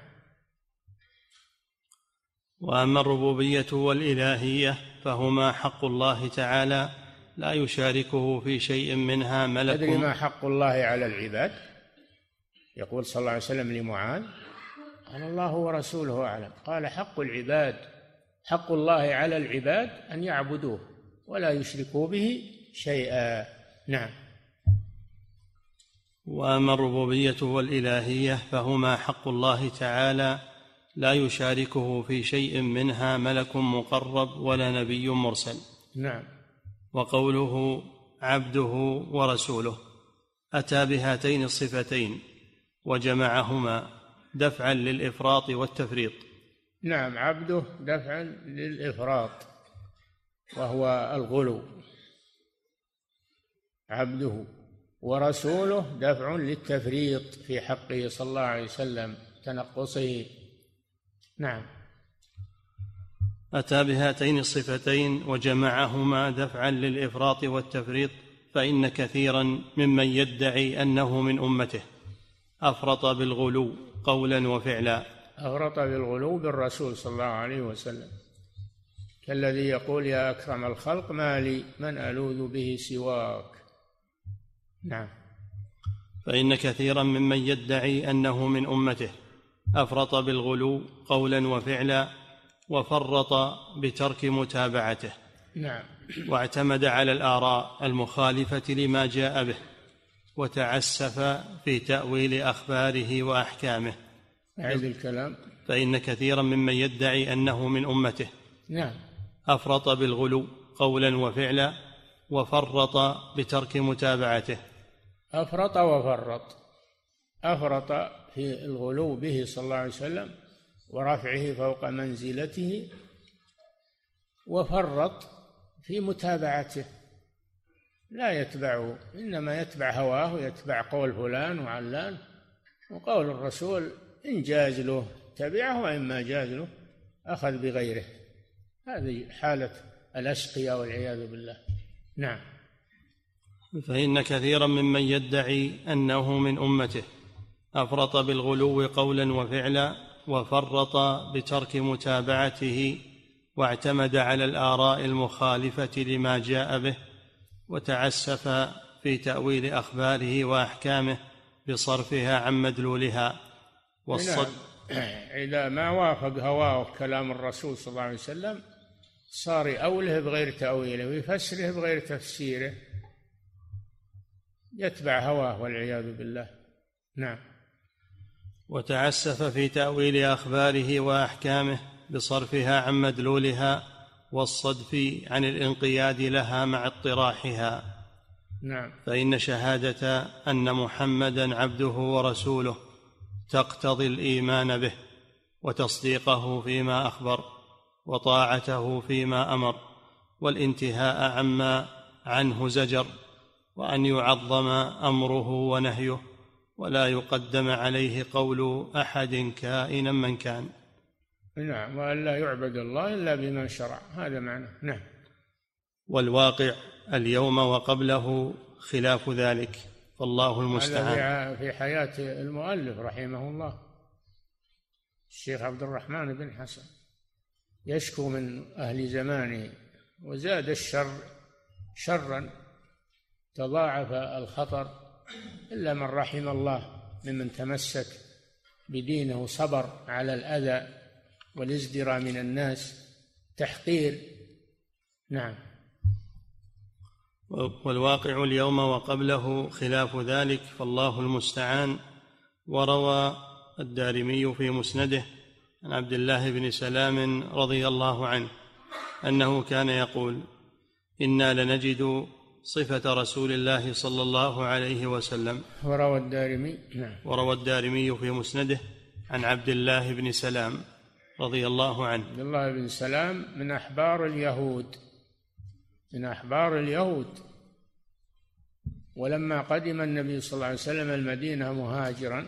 وأما الربوبية والإلهية فهما حق الله تعالى لا يشاركه في شيء منها ملك. تدري ما حق الله على العباد؟ يقول صلى الله عليه وسلم لمعاذ قال الله ورسوله أعلم، قال حق الله على العباد أن يعبدوه ولا يشركوا به شيئا. نعم. وأما الربوبية والإلهية فهما حق الله تعالى لا يشاركه في شيء منها ملك مقرب ولا نبي مرسل. نعم. وقوله عبده ورسوله أتى بهاتين الصفتين وجمعهما دفعا للإفراط والتفريط. نعم، عبده دفعا للإفراط وهو الغلو، عبده، ورسوله دفع للتفريط في حقه صلى الله عليه وسلم تنقصه. نعم. أتى بهاتين الصفتين وجمعهما دفعا للإفراط والتفريط، فإن كثيرا ممن يدعي أنه من أمته أفرط بالغلو قولا وفعلا. أفرط بالغلو بالرسول صلى الله عليه وسلم، كالذي يقول يا أكرم الخلق ما لي من ألوذ به سواك. نعم. فإن كثيرا ممن يدعي أنه من أمته أفرط بالغلو قولا وفعلا وفرط بترك متابعته. نعم. واعتمد على الآراء المخالفة لما جاء به وتعسف في تأويل أخباره وأحكامه أعيد الكلام. فإن كثيرا ممن يدعي أنه من أمته نعم أفرط بالغلو قولا وفعلا وفرط بترك متابعته. أفرط وفرط. أفرط في الغلو به صلى الله عليه وسلم ورفعه فوق منزلته، وفرط في متابعته، لا يتبعه، إنما يتبع هواه ويتبع قول فلان وعلان، وقول الرسول إن جاز له تبعه وإما جاز له أخذ بغيره. هذه حالة الأشقياء والعياذ بالله. نعم. فإن كثيرا ممن يدعي أنه من أمته أفرط بالغلو قولا وفعلا وفرط بترك متابعته، واعتمد على الآراء المخالفة لما جاء به، وتعسف في تأويل أخباره وأحكامه بصرفها عن مدلولها والصد. إذا ما وافق هواه كلام الرسول صلى الله عليه وسلم صار يأوله بغير تأويله ويفسره بغير تفسيره، يتبع هواه والعياذ بالله. نعم. وتعسف في تأويل أخباره وأحكامه بصرفها عن مدلولها والصدف عن الانقياد لها مع اطراحها. نعم. فإن شهادة أن محمدا عبده ورسوله تقتضي الإيمان به وتصديقه فيما أخبر وطاعته فيما أمر والانتهاء عما عنه زجر، وأن يعظم أمره ونهيه ولا يقدم عليه قول أحد كائنا من كان. نعم. وأن لا يعبد الله إلا بما شرع، هذا معنى. نعم. والواقع اليوم وقبله خلاف ذلك، فالله المستعان. هذا في حياة المؤلف رحمه الله الشيخ عبد الرحمن بن حسن، يشكو من أهل زمانه، وزاد الشر شرا، تضاعف الخطر، إلا من رحم الله ممن تمسك بدينه، صبر على الأذى والازدراء من الناس، تحقير. نعم. والواقع اليوم وقبله خلاف ذلك، فالله المستعان. وروى الدارمي في مسنده عن عبد الله بن سلام رضي الله عنه أنه كان يقول: إنا لنجد صفة رسول الله صلى الله عليه وسلم. وروى الدارمي. نعم. وروى الدارمي في مسنده عن عبد الله بن سلام رضي الله عنه. عبد الله بن سلام من أحبار اليهود، من أحبار اليهود. ولما قدم النبي صلى الله عليه وسلم المدينة مهاجرا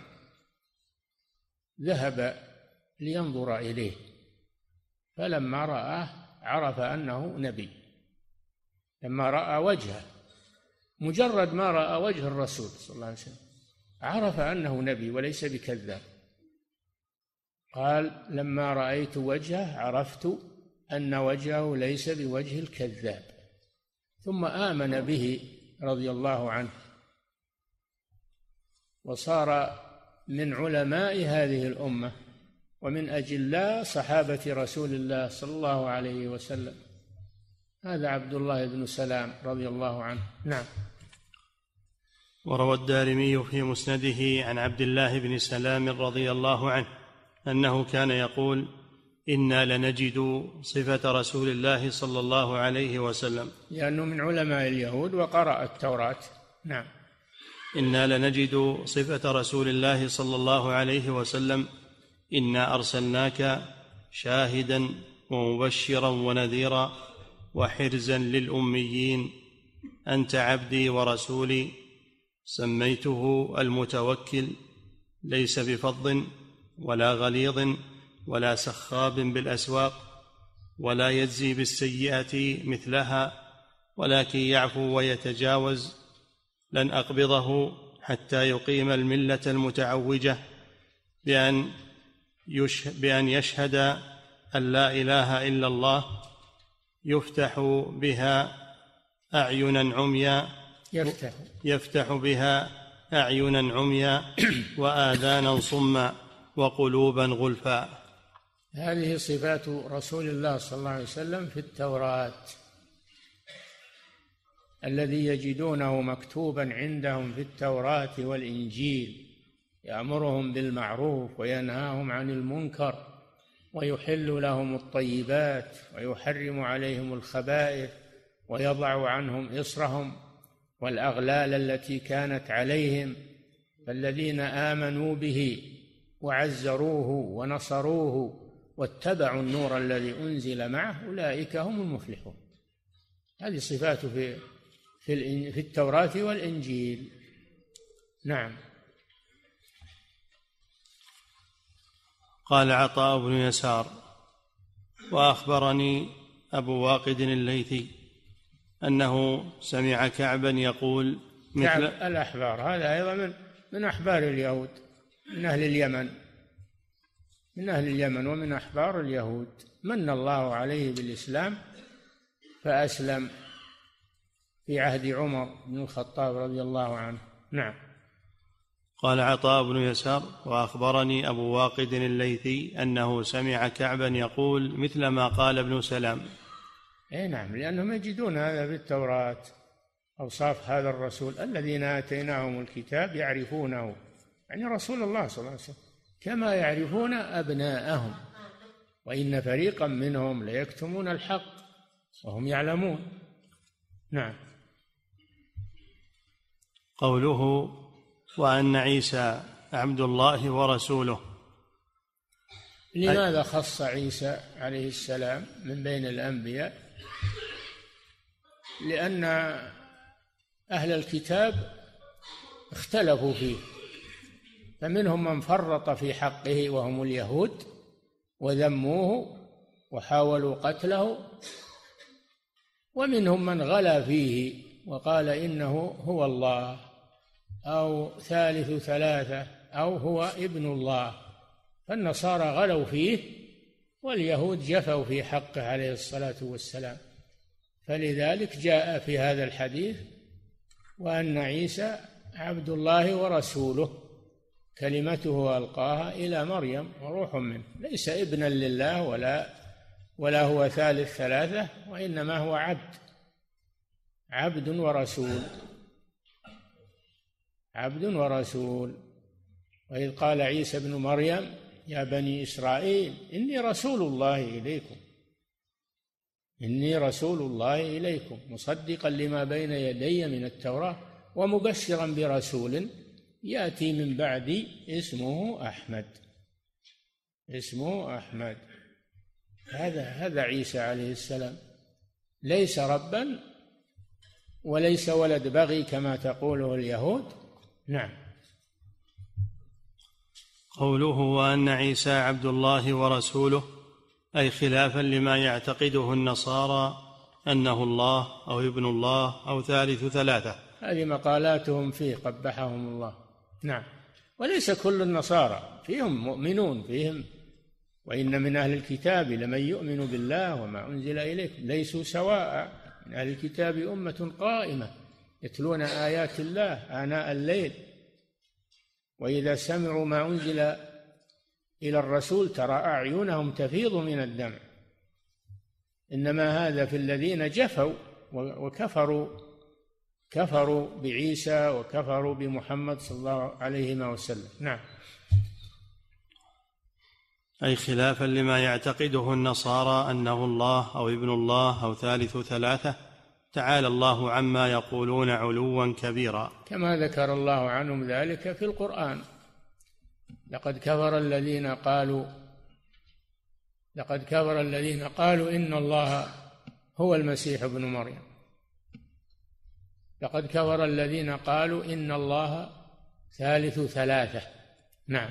ذهب لينظر إليه، فلما رآه عرف أنه نبي. لما رأى وجهه، مجرد ما رأى وجه الرسول صلى الله عليه وسلم عرف أنه نبي وليس بكذاب. قال: لما رأيت وجهه عرفت أن وجهه ليس بوجه الكذاب. ثم آمن به رضي الله عنه، وصار من علماء هذه الأمة ومن أجلاء صحابة رسول الله صلى الله عليه وسلم. هذا عبد الله بن سلام رضي الله عنه. نعم. وروى الدارمي في مسنده عن عبد الله بن سلام رضي الله عنه أنه كان يقول: إنا لنجد صفة رسول الله صلى الله عليه وسلم، لأنه من علماء اليهود وقرأ التوراة. نعم. إنا لنجد صفة رسول الله صلى الله عليه وسلم: إنا أرسلناك شاهدا ومبشرا ونذيرا وحرزا للأميين، أنت عبدي ورسولي، سميته المتوكل، ليس بفظ ولا غليظ ولا سخاب بالأسواق، ولا يجزي بالسيئة مثلها، ولكن يعفو ويتجاوز. لن أقبضه حتى يقيم الملة المتعوجة بأن يشهد أن لا إله إلا الله، يفتح بها أعينا عميا وآذانا صما وقلوبا غلفا. هذه صفات رسول الله صلى الله عليه وسلم في التوراة الذي يجدونه مكتوبا عندهم في التوراة والإنجيل. يأمرهم بالمعروف وينهاهم عن المنكر ويحل لهم الطيبات ويحرم عليهم الخبائث ويضع عنهم إصرهم والأغلال التي كانت عليهم. فالذين آمنوا به وعزروه ونصروه واتبعوا النور الذي أنزل معه أولئك هم المفلحون. هذه صفاته في التوراة والإنجيل. نعم. قال عطاء بن يسار: وأخبرني أبو واقد الليثي أنه سمع كعبا يقول كعب الأحبار، هذا أيضا من أحبار اليهود، من أهل اليمن ومن أحبار اليهود. من الله عليه بالإسلام فأسلم في عهد عمر بن الخطاب رضي الله عنه. نعم. قال عطاء بن يسار: وأخبرني أبو واقد الليثي أنه سمع كعبا يقول مثل ما قال ابن سلام. نعم، لأنهم يجدون هذا في التوراة، أوصاف هذا الرسول الذين آتيناهم الكتاب يعرفونه، يعني رسول الله صلى الله عليه وسلم، كما يعرفون أبناءهم، وإن فريقا منهم ليكتمون الحق وهم يعلمون. نعم. قوله وأن عيسى عبد الله ورسوله، لماذا خص عيسى عليه السلام من بين الأنبياء؟ لأن أهل الكتاب اختلفوا فيه، فمنهم من فرط في حقه وهم اليهود وذموه وحاولوا قتله، ومنهم من غلا فيه وقال إنه هو الله أو ثالث ثلاثة أو هو ابن الله. فالنصارى غلوا فيه واليهود جفوا في حقه عليه الصلاة والسلام، فلذلك جاء في هذا الحديث وأن عيسى عبد الله ورسوله كلمته ألقاها إلى مريم وروح منه، ليس ابنا لله ولا هو ثالث ثلاثة، وإنما هو عبد ورسول. عبد ورسول. وإذ قال عيسى ابن مريم يا بني إسرائيل إني رسول الله إليكم مصدقا لما بين يدي من التوراة ومبشرا برسول يأتي من بعدي اسمه أحمد. هذا عيسى عليه السلام، ليس ربا وليس ولد بغي كما تقوله اليهود. نعم. قوله وأن عيسى عبد الله ورسوله، أي خلافا لما يعتقده النصارى أنه الله أو ابن الله أو ثالث ثلاثة. هذه مقالاتهم فيه قبحهم الله. نعم. وليس كل النصارى، فيهم مؤمنون فيهم، وإن من أهل الكتاب لمن يؤمن بالله وما أنزل إليكم ليسوا سواء، من أهل الكتاب أمة قائمة يتلون آيات الله آناء الليل وإذا سمعوا ما أنزل إلى الرسول ترى أعينهم تفيض من الدمع. إنما هذا في الذين جفوا وكفروا بعيسى وكفروا بمحمد صلى الله عليه وسلم. نعم. أي خلافا لما يعتقده النصارى أنه الله أو ابن الله أو ثالث ثلاثة، تعالى الله عما يقولون علوا كبيرا، كما ذكر الله عنهم ذلك في القرآن. لقد كفر الذين قالوا إن الله هو المسيح ابن مريم. لقد كفر الذين قالوا إن الله ثالث ثلاثة. نعم.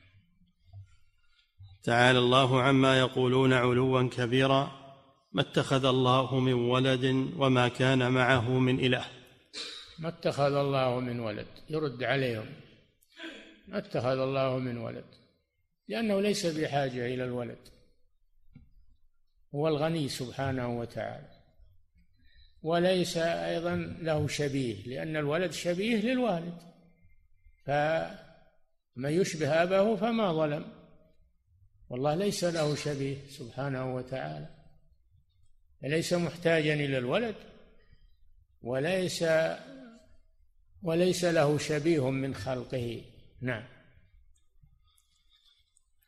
تعالى الله عما يقولون علوا كبيرا. ما اتخذ الله من ولد وما كان معه من إله. ما اتخذ الله من ولد، يرد عليهم، ما اتخذ الله من ولد، لأنه ليس بحاجة إلى الولد، هو الغني سبحانه وتعالى. وليس أيضا له شبيه، لأن الولد شبيه للوالد، فمن يشبه أباه فما ظلم، والله ليس له شبيه سبحانه وتعالى، ليس محتاجا إلى الولد وليس له شبيه من خلقه. نعم.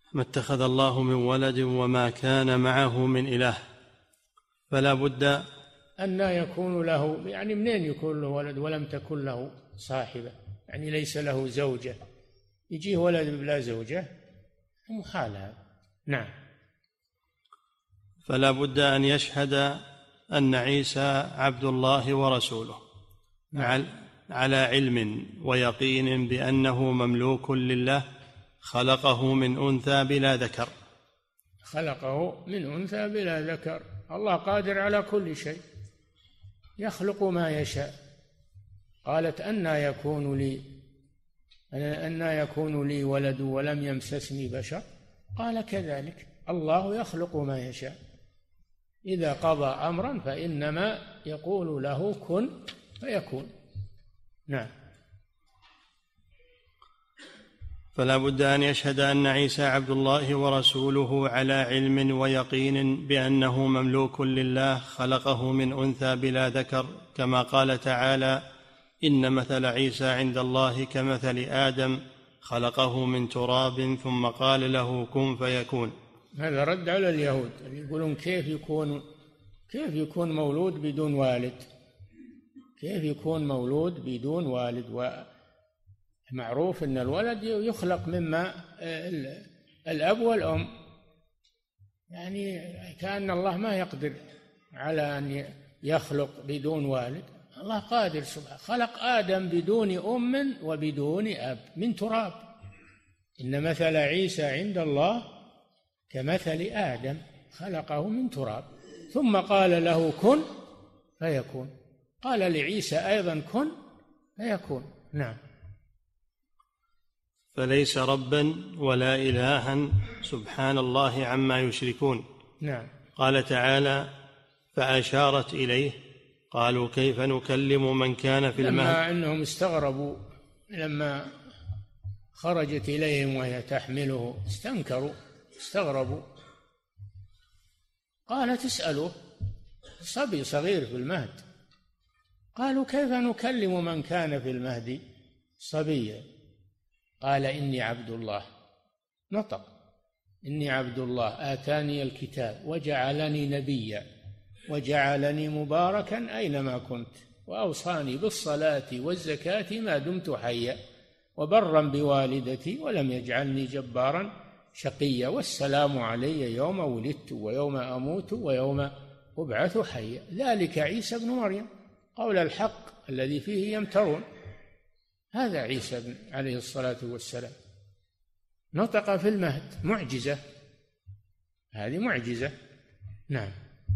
ما اتخذ الله من ولد وما كان معه من إله، فلا بد أن يكون له، يعني منين يكون له ولد ولم تكن له صاحبة؟ يعني ليس له زوجة، يجيه ولد بلا زوجة، محال هذا. نعم. فلا بد أن يشهد أن عيسى عبد الله ورسوله على علم ويقين بأنه مملوك لله، خلقه من أنثى بلا ذكر. خلقه من أنثى بلا ذكر. الله قادر على كل شيء، يخلق ما يشاء. قالت أنى يكون لي ولد ولم يمسسني بشر، قال كذلك الله يخلق ما يشاء، إذا قضى أمرا فإنما يقول له كن فيكون. نعم. فلا بد أن يشهد أن عيسى عبد الله ورسوله على علم ويقين بأنه مملوك لله، خلقه من أنثى بلا ذكر، كما قال تعالى: إن مثل عيسى عند الله كمثل آدم خلقه من تراب ثم قال له كن فيكون. هذا رد على اليهود يقولون كيف يكون مولود بدون والد؟ كيف يكون مولود بدون والد؟ ومعروف أن الولد يخلق مما الأب والأم، يعني كأن الله ما يقدر على أن يخلق بدون والد. الله قادر سبحانه، خلق آدم بدون أم وبدون أب من تراب. إن مثل عيسى عند الله كمثل آدم خلقه من تراب ثم قال له كن فيكون. قال لعيسى أيضا كن فيكون. نعم. فليس ربا ولا إلها سبحان الله عما يشركون. نعم. قال تعالى: فأشارت إليه قالوا كيف نكلم من كان في المهد. لما أنهم استغربوا لما خرجت إليهم وهي تحمله، استغربوا. قالت اسألوه، صبي صغير في المهد. قالوا كيف نكلم من كان في المهد صبيا؟ قال إني عبد الله. نطق: إني عبد الله آتاني الكتاب وجعلني نبيا وجعلني مباركا أينما كنت وأوصاني بالصلاة والزكاة ما دمت حيا وبرا بوالدتي ولم يجعلني جبارا شقيا والسلام علي يوم ولدت ويوم أموت ويوم أبعث حيا ذلك عيسى بن مريم قول الحق الذي فيه يمترون. هذا عيسى عليه الصلاة والسلام نطق في المهد، معجزة، هذه معجزة. نعم.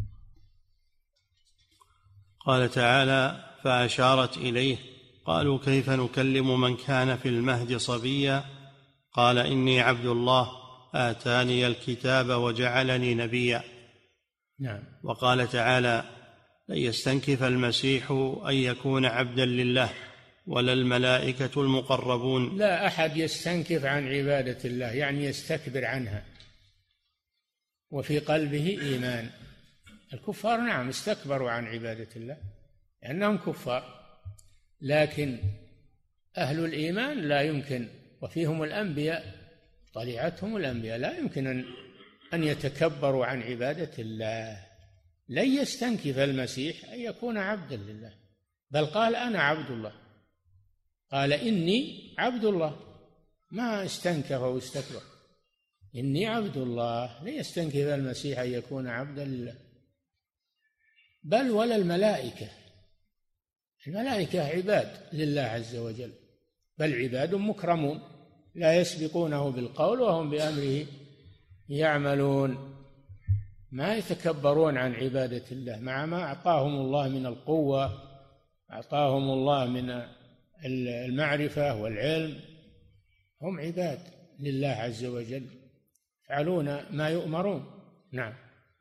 قال تعالى: فأشارت إليه قالوا كيف نكلم من كان في المهد صبيا؟ قال إني عبد الله آتاني الكتاب وجعلني نبيا. نعم. وقال تعالى: لن يستنكف المسيح أن يكون عبدا لله ولا الملائكة المقربون. لا أحد يستنكف عن عبادة الله، يعني يستكبر عنها وفي قلبه إيمان. الكفار نعم استكبروا عن عبادة الله لأنهم كفار، لكن أهل الإيمان لا يمكن، وفيهم الأنبياء طلعتهم الأنبياء، لا يمكن أن يتكبروا عن عبادة الله. لن يستنكف المسيح أن يكون عبدا لله، بل قال أنا عبد الله، قال إني عبد الله، ما استنكف واستكبر. إني عبد الله. لن يستنكف المسيح أن يكون عبدا لله، بل ولا الملائكة. الملائكة عباد لله عز وجل، بل عباد مكرمون لا يسبقونه بالقول وهم بأمره يعملون، ما يتكبرون عن عبادة الله مع ما أعطاهم الله من القوة، أعطاهم الله من المعرفة والعلم. هم عباد لله عز وجل يفعلون ما يؤمرون. نعم.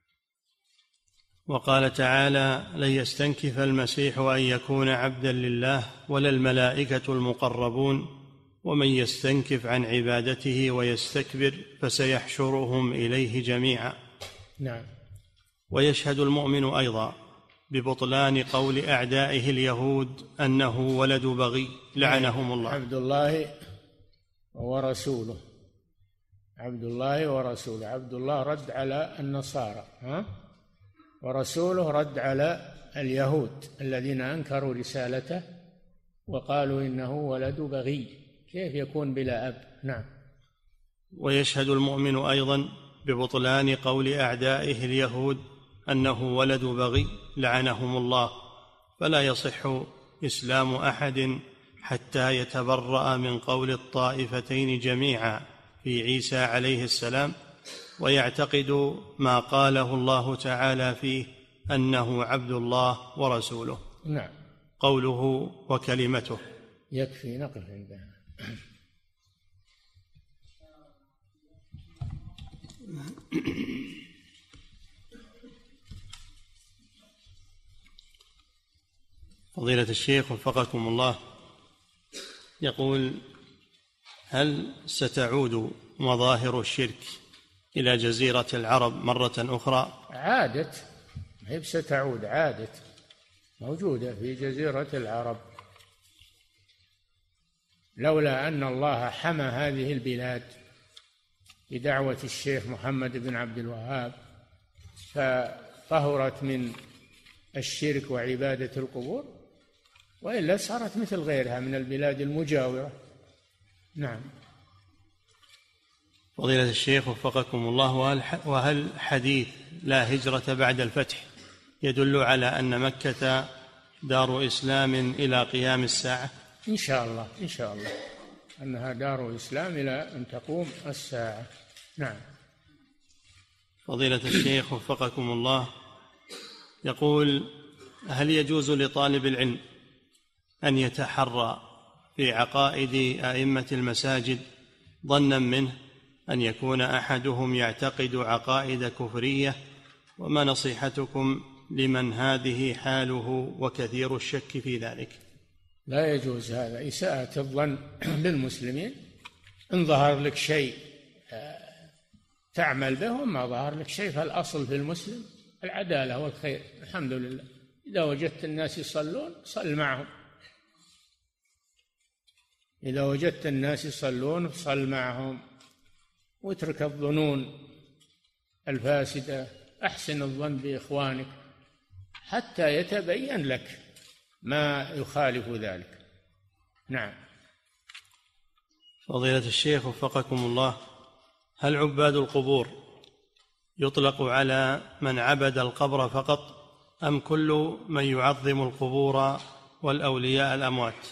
وقال تعالى: لن يستنكف المسيح أن يكون عبدا لله ولا الملائكة المقربون ومن يستنكف عن عبادته ويستكبر فسيحشرهم إليه جميعا. نعم. ويشهد المؤمن أيضا ببطلان قول أعدائه اليهود أنه ولد بغي لعنهم الله. عبد الله ورسوله، عبد الله ورسوله. عبد الله رد على النصارى، ورسوله رد على اليهود الذين أنكروا رسالته وقالوا إنه ولد بغي، كيف يكون بلا أب؟ نعم. ويشهد المؤمن أيضا ببطلان قول أعدائه اليهود أنه ولد بغي لعنهم الله، فلا يصح إسلام أحد حتى يتبرأ من قول الطائفتين جميعا في عيسى عليه السلام، ويعتقد ما قاله الله تعالى فيه أنه عبد الله ورسوله. نعم. قوله وكلمته. يكفي نقف عندها. فضيلة الشيخ وفقكم الله، يقول: هل ستعود مظاهر الشرك إلى جزيرة العرب مرة أخرى؟ عادت، هي ستعود، عادت، موجودة في جزيرة العرب، لولا أن الله حمى هذه البلاد بدعوة الشيخ محمد بن عبد الوهاب فطهرت من الشرك وعبادة القبور، وإلا صارت مثل غيرها من البلاد المجاورة. نعم. فضيلة الشيخ وفقكم الله، وهل حديث لا هجرة بعد الفتح يدل على أن مكة دار إسلام إلى قيام الساعة؟ إن شاء الله، إن شاء الله أنها دار إسلام إلى أن تقوم الساعة. نعم. فضيلة الشيخ وفقكم الله، يقول: هل يجوز لطالب العلم أن يتحرى في عقائد أئمة المساجد ظنا منه أن يكون أحدهم يعتقد عقائد كفرية؟ وما نصيحتكم لمن هذه حاله وكثير الشك في ذلك؟ لا يجوز هذا، إساءة الظن بالمسلمين. إن ظهر لك شيء تعمل به، وما ظهر لك شيء فالأصل في المسلم العدالة والخير، الحمد لله. إذا وجدت الناس يصلون صل معهم، إذا وجدت الناس يصلون صل معهم، واترك الظنون الفاسدة، أحسن الظن بإخوانك حتى يتبين لك ما يخالف ذلك. نعم. فضيلة الشيخ وفقكم الله، هل عباد القبور يطلق على من عبد القبر فقط، أم كل من يعظم القبور والأولياء الأموات؟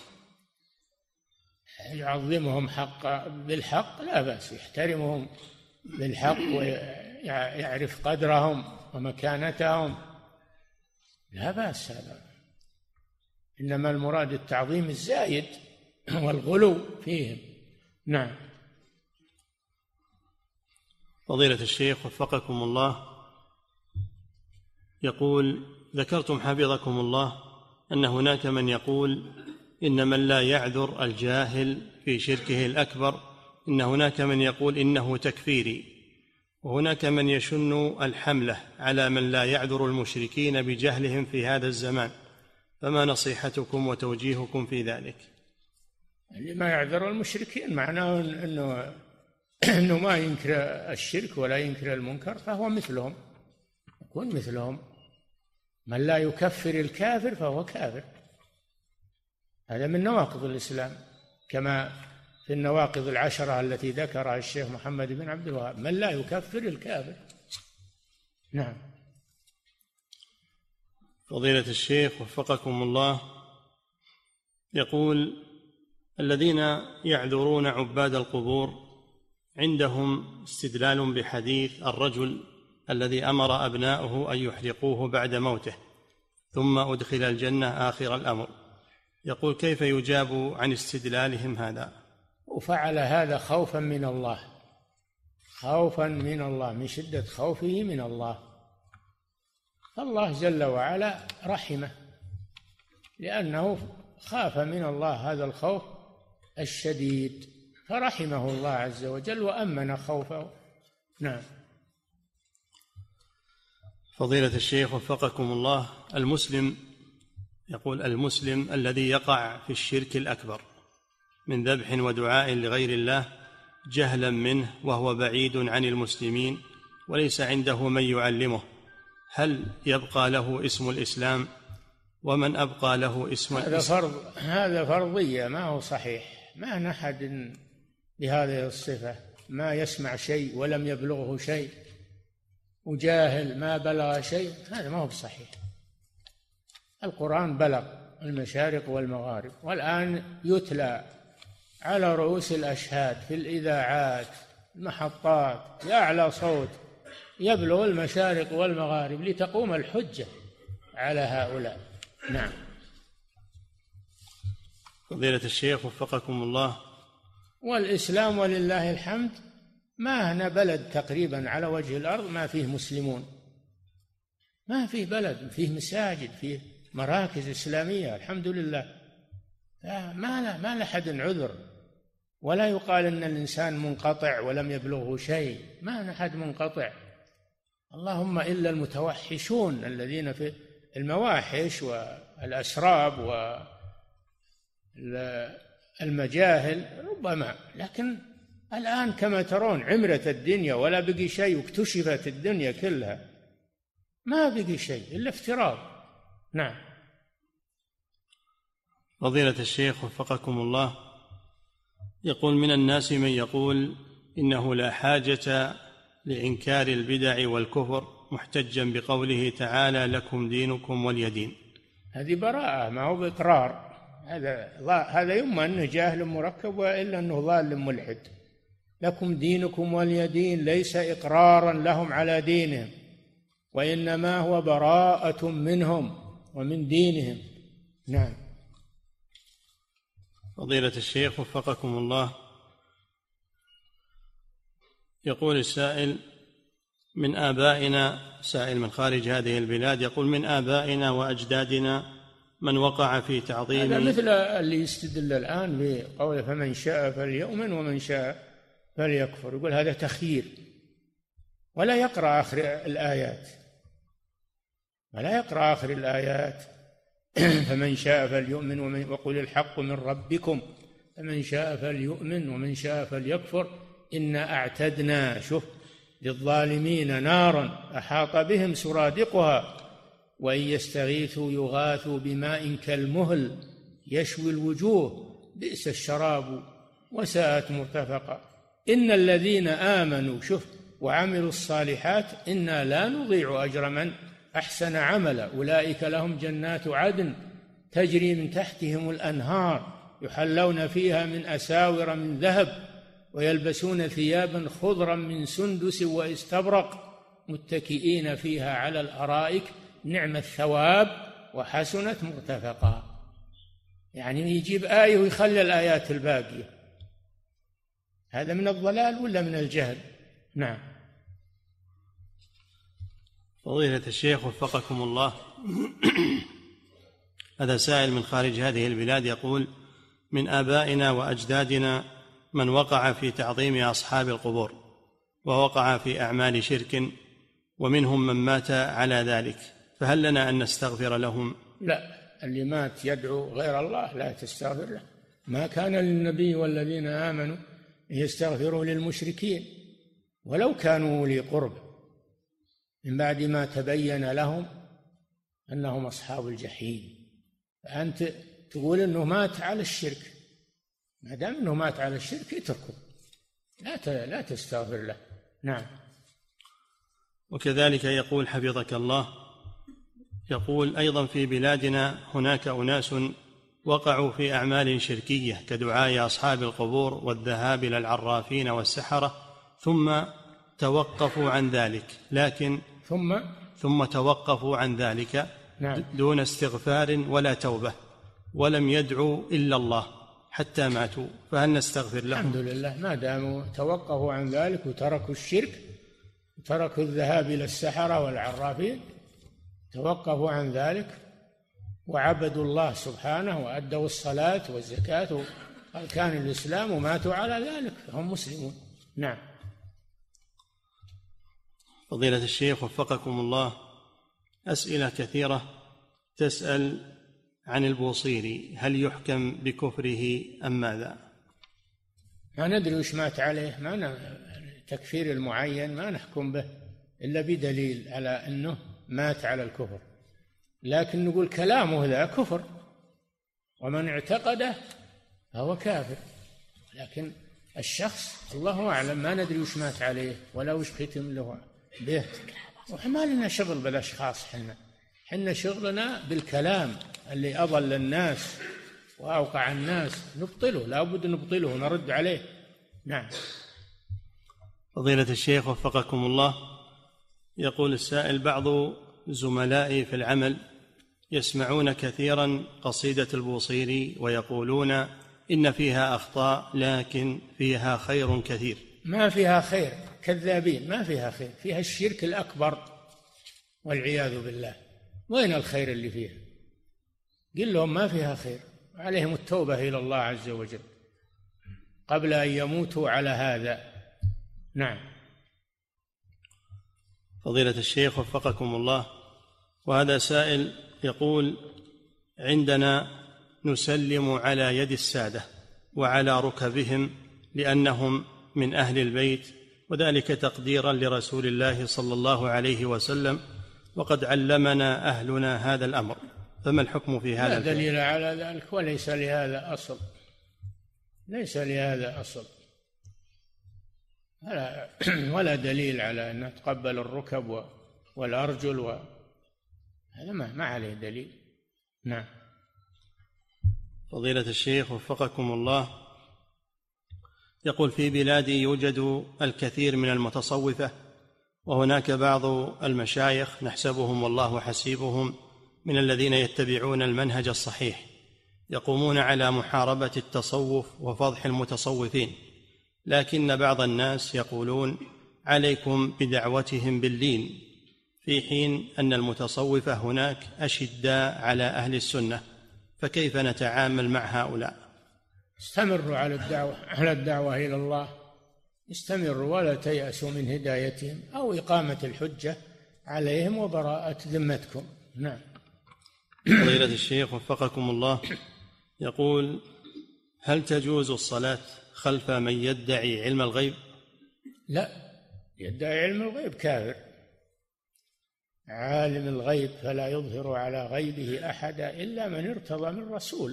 يعظمهم بالحق لا بأس، يحترمهم بالحق ويعرف قدرهم ومكانتهم، لا بأس هذا. إنما المراد التعظيم الزايد والغلو فيهم. نعم. فضيلة الشيخ وفقكم الله، يقول: ذكرتم حفظكم الله أن هناك من يقول إن من لا يعذر الجاهل في شركه الأكبر، إن هناك من يقول إنه تكفيري، وهناك من يشن الحملة على من لا يعذر المشركين بجهلهم في هذا الزمان، فما نصيحتكم وتوجيهكم في ذلك؟ اللي ما يعذر المشركين معناه أنه ما ينكر الشرك ولا ينكر المنكر، فهو مثلهم، يكون مثلهم. من لا يكفر الكافر فهو كافر، هذا من نواقض الإسلام، كما في النواقض العشرة التي ذكرها الشيخ محمد بن عبد الوهاب، من لا يكفر الكافر. نعم. فضيلة الشيخ وفقكم الله، يقول: الذين يعذرون عباد القبور عندهم استدلال بحديث الرجل الذي أمر أبناؤه أن يحرقوه بعد موته ثم أدخل الجنة آخر الأمر، يقول: كيف يجاب عن استدلالهم هذا؟ وفعل هذا خوفا من الله، خوفا من الله، من شدة خوفه من الله. الله جل وعلا رحمه لأنه خاف من الله هذا الخوف الشديد، فرحمه الله عز وجل وأمن خوفه. نعم. فضيلة الشيخ وفقكم الله، المسلم يقول: المسلم الذي يقع في الشرك الأكبر من ذبح ودعاء لغير الله جهلا منه وهو بعيد عن المسلمين وليس عنده من يعلمه، هل يبقى له اسم الإسلام؟ ومن أبقى له اسم الإسلام؟ هذا فرضية، ما هو صحيح. ما أحد بهذه الصفة، ما يسمع شيء ولم يبلغه شيء وجاهل ما بلغ شيء، هذا ما هو صحيح. القرآن بلغ المشارق والمغارب، والآن يتلى على رؤوس الأشهاد في الإذاعات المحطات بأعلى صوت، يبلغ المشارق والمغارب لتقوم الحجة على هؤلاء. نعم. فضيلة الشيخ وفقكم الله، والإسلام ولله الحمد ما هنا بلد تقريبا على وجه الأرض ما فيه مسلمون، ما فيه بلد فيه مساجد فيه مراكز إسلامية الحمد لله. ما لحد عذر، ولا يقال إن الإنسان منقطع ولم يبلغه شيء، ما لحد منقطع، اللهم إلا المتوحشون الذين في المواحش والأسراب والمجاهل ربما. لكن الآن كما ترون عمرت الدنيا ولا بقي شيء، واكتشفت الدنيا كلها، ما بقي شيء إلا افتراض. نعم. فضيلة الشيخ وفقكم الله، يقول من الناس من يقول إنه لا حاجة لإنكار البدع والكفر محتجا بقوله تعالى لكم دينكم ولي دين. هذه براءة، ما هو بإقرار. هذا يما أنه جاهل مركب وإلا أنه ضال ملحد. لكم دينكم ولي دين ليس إقرارا لهم على دينهم، وإنما هو براءة منهم ومن دينهم. نعم. فضيلة الشيخ وفقكم الله، يقول السائل من آبائنا، سائل من خارج هذه البلاد، يقول من آبائنا وأجدادنا من وقع في تعظيم، هذا مثل اللي يستدل الآن بقوله فمن شاء فليؤمن ومن شاء فليكفر، يقول هذا تخيير، ولا يقرأ آخر الآيات، فمن شاء فليؤمن وقل الحق من ربكم فمن شاء فليؤمن ومن شاء فليكفر إنا أعتدنا للظالمين نارا أحاط بهم سرادقها وإن يستغيثوا يغاثوا بماء كالمهل يشوي الوجوه بئس الشراب وساءت مرتفقا إن الذين آمنوا وعملوا الصالحات إنا لا نضيع أجر من أحسن عملا أولئك لهم جنات عدن تجري من تحتهم الأنهار يحلون فيها من أساور من ذهب ويلبسون ثيابا خضرا من سندس واستبرق متكئين فيها على الأرائك نعم الثواب وحسنت مرتفقا. يعني يجيب آية ويخلي الآيات الباقية، هذا من الضلال ولا من الجهل؟ نعم. فضيلة الشيخ وفقكم الله، هذا سائل من خارج هذه البلاد يقول من آبائنا وأجدادنا من وقع في تعظيم أصحاب القبور ووقع في أعمال شرك ومنهم من مات على ذلك، فهل لنا أن نستغفر لهم؟ لا، اللي مات يدعو غير الله لا تستغفر له. ما كان للنبي والذين آمنوا يستغفروا للمشركين ولو كانوا أولي قرب من بعد ما تبين لهم أنهم أصحاب الجحيم. فأنت تقول أنه مات على الشرك، ما دام أنه مات على الشرك اتركه، لا تستغفر له. نعم. وكذلك يقول حفظك الله، يقول أيضا في بلادنا هناك أناس وقعوا في أعمال شركية كدعاء أصحاب القبور والذهاب إلى العرافين والسحرة ثم توقفوا عن ذلك، لكن ثم توقفوا عن ذلك نعم. دون استغفار ولا توبة ولم يدعوا إلا الله حتى ماتوا، فهل نستغفر لهم؟ الحمد لله ما داموا توقفوا عن ذلك وتركوا الشرك وتركوا الذهاب إلى السحرة والعرافين، توقفوا عن ذلك وعبدوا الله سبحانه وأدوا الصلاة والزكاة أركان الإسلام وماتوا على ذلك فهم مسلمون. نعم. فضيلة الشيخ وفقكم الله، أسئلة كثيرة تسأل عن البوصيري، هل يحكم بكفره أم ماذا؟ ما ندري وش مات عليه، تكفير المعين ما نحكم به إلا بدليل على أنه مات على الكفر، لكن نقول كلامه ذا كفر ومن اعتقده فهو كافر، لكن الشخص الله أعلم ما ندري وش مات عليه ولا وش ختم له به، وما لنا شغل بالأشخاص. حنا شغلنا بالكلام اللي أضل الناس وأوقع الناس نبطله، لا بد نبطله ونرد عليه. نعم. فضيلة الشيخ وفقكم الله، يقول السائل: بعض زملائي في العمل يسمعون كثيرا قصيدة البوصيري ويقولون إن فيها أخطاء لكن فيها خير كثير. ما فيها خير، كذابين، ما فيها خير، فيها الشرك الأكبر والعياذ بالله. وين الخير اللي فيها؟ قل لهم ما فيها خير، عليهم التوبة إلى الله عز وجل قبل أن يموتوا على هذا. نعم. فضيلة الشيخ وفقكم الله، وهذا سائل يقول: عندنا نسلم على يد السادة وعلى ركبهم لأنهم من أهل البيت، وذلك تقديرا لرسول الله صلى الله عليه وسلم، وقد علمنا أهلنا هذا الأمر، فما الحكم في هذا؟ لا دليل على ذلك وليس لهذا أصل، ليس لهذا أصل، ولا دليل على أن تقبل الركب والأرجل هذا ما عليه دليل. نعم. فضيلة الشيخ وفقكم الله، يقول: في بلادي يوجد الكثير من المتصوفة، وهناك بعض المشايخ نحسبهم والله حسيبهم من الذين يتبعون المنهج الصحيح، يقومون على محاربة التصوف وفضح المتصوفين، لكن بعض الناس يقولون عليكم بدعوتهم باللين، في حين أن المتصوفة هناك أشداء على أهل السنة، فكيف نتعامل مع هؤلاء؟ استمروا على الدعوة إلى الله، استمروا ولا تيأسوا من هدايتهم أو إقامة الحجة عليهم وبراءة ذمتكم. نعم. فضيلة الشيخ وفقكم الله، يقول: هل تجوز الصلاة خلف من يدعي علم الغيب؟ لا، يدعي علم الغيب كافر. عالم الغيب فلا يظهر على غيبه أحدا إلا من ارتضى من رسول.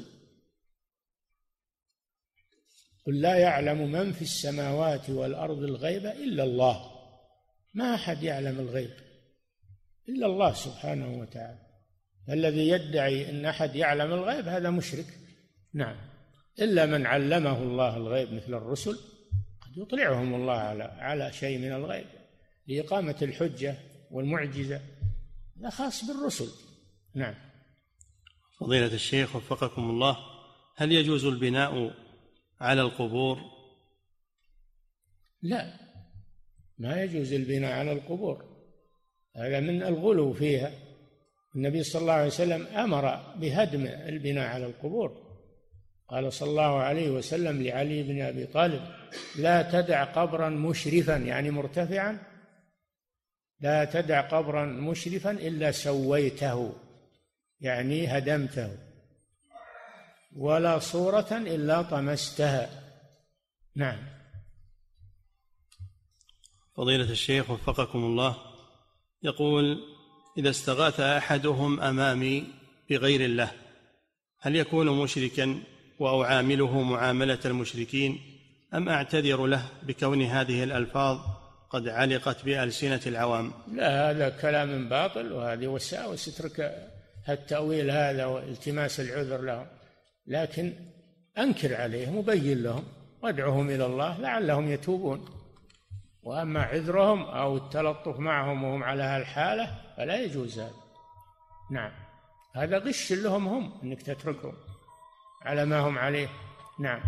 قل لا يعلم من في السماوات والأرض الغيب إلا الله، ما أحد يعلم الغيب إلا الله سبحانه وتعالى. الذي يدعي أن أحد يعلم الغيب هذا مشرك. نعم. إلا من علمه الله الغيب مثل الرسل، قد يطلعهم الله على شيء من الغيب لإقامة الحجة والمعجزة، لا خاص بالرسل. نعم. فضيلة الشيخ وفقكم الله، هل يجوز البناء على القبور؟ لا، ما يجوز البناء على القبور، هذا من الغلو فيها. النبي صلى الله عليه وسلم أمر بهدم البناء على القبور، قال صلى الله عليه وسلم لعلي بن أبي طالب: لا تدع قبرا مشرفا، يعني مرتفعا، لا تدع قبرا مشرفا إلا سويته، يعني هدمته، ولا صورة إلا طمستها. نعم. فضيلة الشيخ وفقكم الله، يقول: إذا استغاث أحدهم أمامي بغير الله هل يكون مشركا وأعامله معاملة المشركين، أم أعتذر له بكون هذه الألفاظ قد علقت بألسنة العوام؟ لا، هذا كلام باطل وهذه وساوس، اترك التأويل هذا والتماس العذر لهم، لكن أنكر عليهم وبين لهم وادعوهم إلى الله لعلهم يتوبون. وأما عذرهم أو التلطف معهم وهم على هالحالة فلا يجوز هذا. نعم، هذا غش لهم هم أنك تتركهم على ما هم عليه. نعم.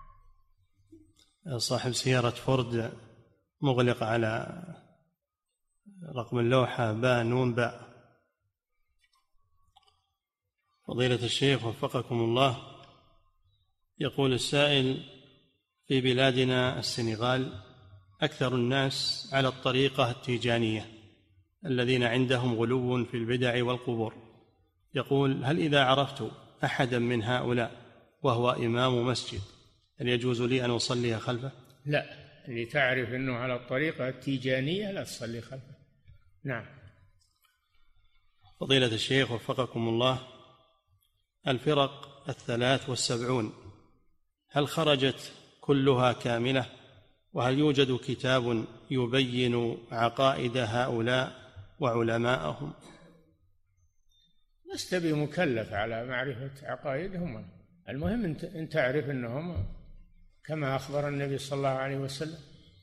صاحب سيارة فورد مغلق على رقم اللوحة باء نون باء. فضيلة الشيخ وفقكم الله، يقول السائل: في بلادنا السنغال أكثر الناس على الطريقة التيجانية الذين عندهم غلو في البدع والقبور. يقول: هل إذا عرفت أحدا من هؤلاء وهو إمام مسجد هل يجوز لي أن أصلي خلفه؟ لا، اللي تعرف أنه على الطريقة التيجانية لا تصلي خلفه. نعم. فضيلة الشيخ وفقكم الله، الفرق 73 هل خرجت كلها كاملة؟ وهل يوجد كتاب يبين عقائد هؤلاء وعلماءهم؟ لست بمكلف على معرفة عقائدهم، المهم أن تعرف أنهم كما أخبر النبي صلى الله عليه وسلم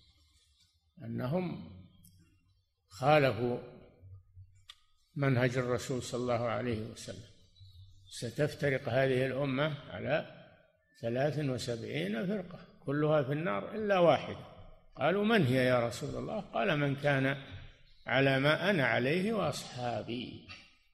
أنهم خالفوا منهج الرسول صلى الله عليه وسلم. ستفترق هذه الأمة على 73 فرقة كلها في النار إلا واحدة. قالوا من هي يا رسول الله؟ قال من كان على ما أنا عليه وأصحابي.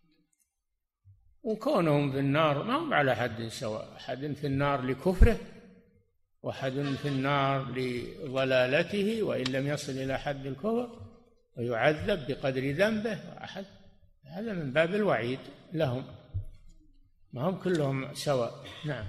وكونهم في النار ما هم على حد سواء، أحد في النار لكفره وأحد في النار لضلالته وإن لم يصل إلى حد الكفر ويعذب بقدر ذنبه، وأحد هذا من باب الوعيد لهم، ما هم كلهم سواء. نعم.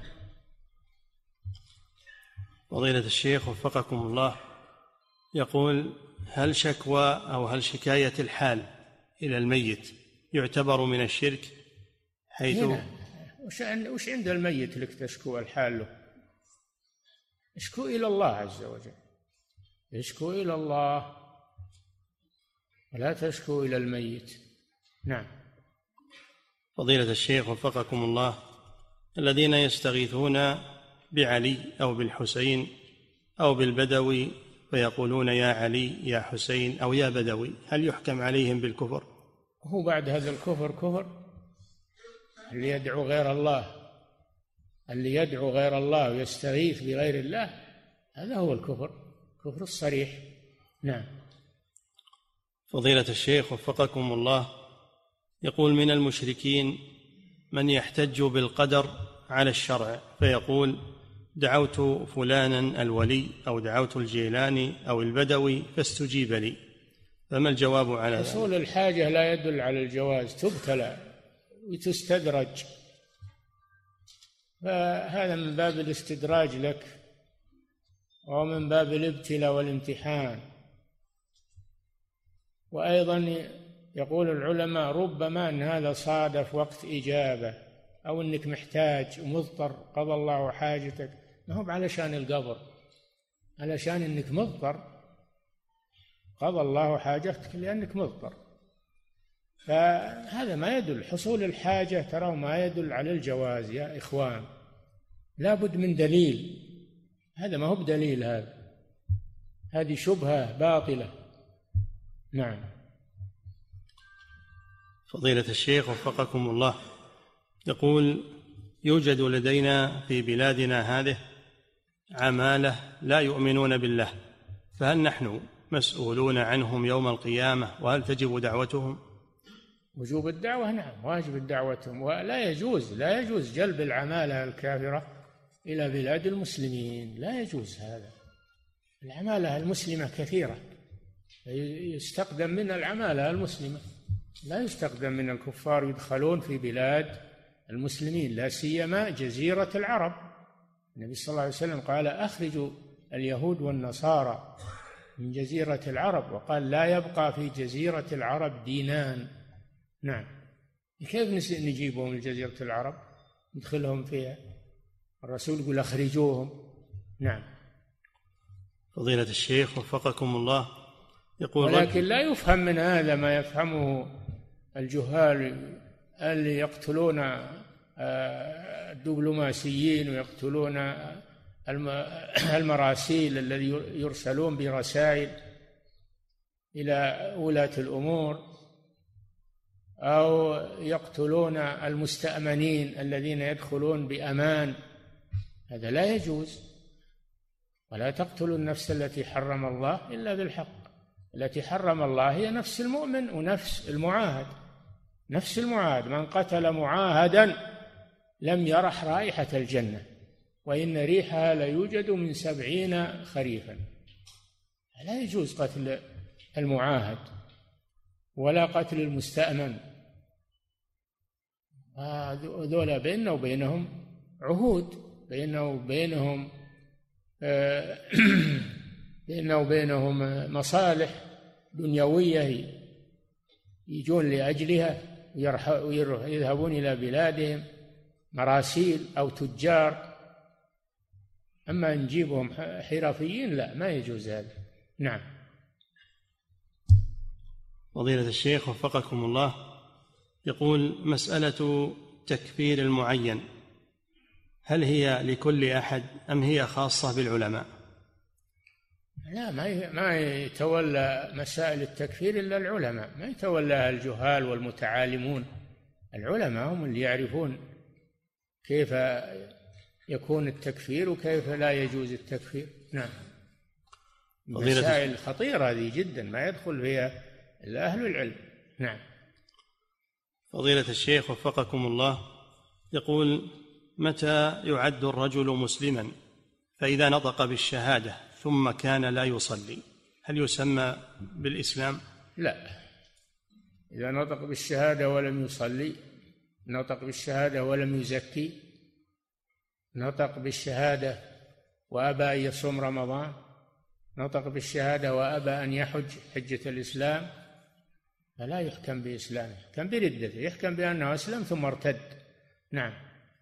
فضيلة الشيخ وفقكم الله، يقول هل شكوى أو هل شكاية الحال إلى الميت يعتبر من الشرك؟ حيث وش عند الميت لك تشكو الحال له؟ اشكو إلى الله عز وجل، اشكو إلى الله ولا تشكو إلى الميت. نعم. فضيلة الشيخ وفقكم الله، الذين يستغيثون بعلي أو بالحسين أو بالبدوي فيقولون يا علي يا حسين أو يا بدوي، هل يحكم عليهم بالكفر؟ هو بعد هذا الكفر كفر؟ اللي يدعو غير الله، اللي يدعو غير الله ويستغيث بغير الله، هذا هو الكفر، كفر الصريح. نعم. فضيلة الشيخ وفقكم الله، يقول من المشركين من يحتج بالقدر على الشرع فيقول دعوت فلانا الولي أو دعوت الجيلاني أو البدوي فاستجيب لي، فما الجواب على ذلك؟ حصول الحاجة لا يدل على الجواز، تبتلى وتستدرج، فهذا من باب الاستدراج لك ومن باب الابتلاء والامتحان. وأيضا يقول العلماء ربما أن هذا صادف وقت إجابة أو أنك محتاج ومضطر قضى الله حاجتك، ما هو علشان القبر، علشان أنك مضطر قضى الله حاجتك لأنك مضطر. فهذا ما يدل، حصول الحاجة ترى ما يدل على الجواز يا إخوان، لا بد من دليل، هذا ما هو بدليل، هذه شبهة باطلة. نعم. فضيلة الشيخ وفقكم الله، يقول يوجد لدينا في بلادنا هذه عمالة لا يؤمنون بالله، فهل نحن مسؤولون عنهم يوم القيامة وهل تجب دعوتهم؟ وجوب الدعوة، نعم، واجب دعوتهم، ولا يجوز جلب العمالة الكافرة إلى بلاد المسلمين، لا يجوز هذا. العمالة المسلمة كثيرة، يستقدم من العمالة المسلمة، لا يستقدم من الكفار يدخلون في بلاد المسلمين، لا سيما جزيرة العرب. النبي صلى الله عليه وسلم قال أخرجوا اليهود والنصارى من جزيرة العرب، وقال لا يبقى في جزيرة العرب دينان. نعم. كيف نجيبهم من جزيرة العرب ندخلهم فيها؟ الرسول يقول أخرجوهم. نعم. فضيلة الشيخ وفقكم الله، يقول ولكن لا يفهم من هذا ما يفهمه الجهال اللي يقتلون الدبلوماسيين ويقتلون المراسيل الذي يرسلون برسائل إلى ولاة الأمور، أو يقتلون المستأمنين الذين يدخلون بأمان، هذا لا يجوز. ولا تقتلوا النفس التي حرم الله إلا بالحق، التي حرم الله هي نفس المؤمن ونفس المعاهد، نفس المعاهد، من قتل معاهدا لم يرح رائحة الجنة وإن ريحها ليوجد من 70 خريفا. لا يجوز قتل المعاهد ولا قتل المستأمن، هذول بيننا وبينهم عهود، بيننا وبينهم بينه وبينهم مصالح دنيوية يجون لأجلها ويذهبون إلى بلادهم مراسيل أو تجار. أما نجيبهم حرفيين لا، ما يجوز هذا. نعم. فضيلة الشيخ وفقكم الله، يقول: مسألة تكفير المعين هل هي لكل أحد أم هي خاصة بالعلماء؟ لا، ما يتولى مسائل التكفير إلا العلماء، ما يتولاها الجهال والمتعالمون. العلماء هم اللي يعرفون كيف يكون التكفير وكيف لا يجوز التكفير. نعم. مسائل خطيرة هذه جدا، ما يدخل فيها إلا أهل العلم. نعم. فضيلة الشيخ وفقكم الله، يقول: متى يعد الرجل مسلما فإذا نطق بالشهادة ثم كان لا يصلي هل يسمى بالإسلام؟ لا، إذا نطق بالشهادة ولم يصلي، نطق بالشهادة ولم يزكي، نطق بالشهادة وأبى أن يصوم رمضان، نطق بالشهادة وأبى أن يحج حجة الإسلام، فلا يحكم بإسلامه، يحكم بردته، يحكم بأنه أسلم ثم ارتد. نعم.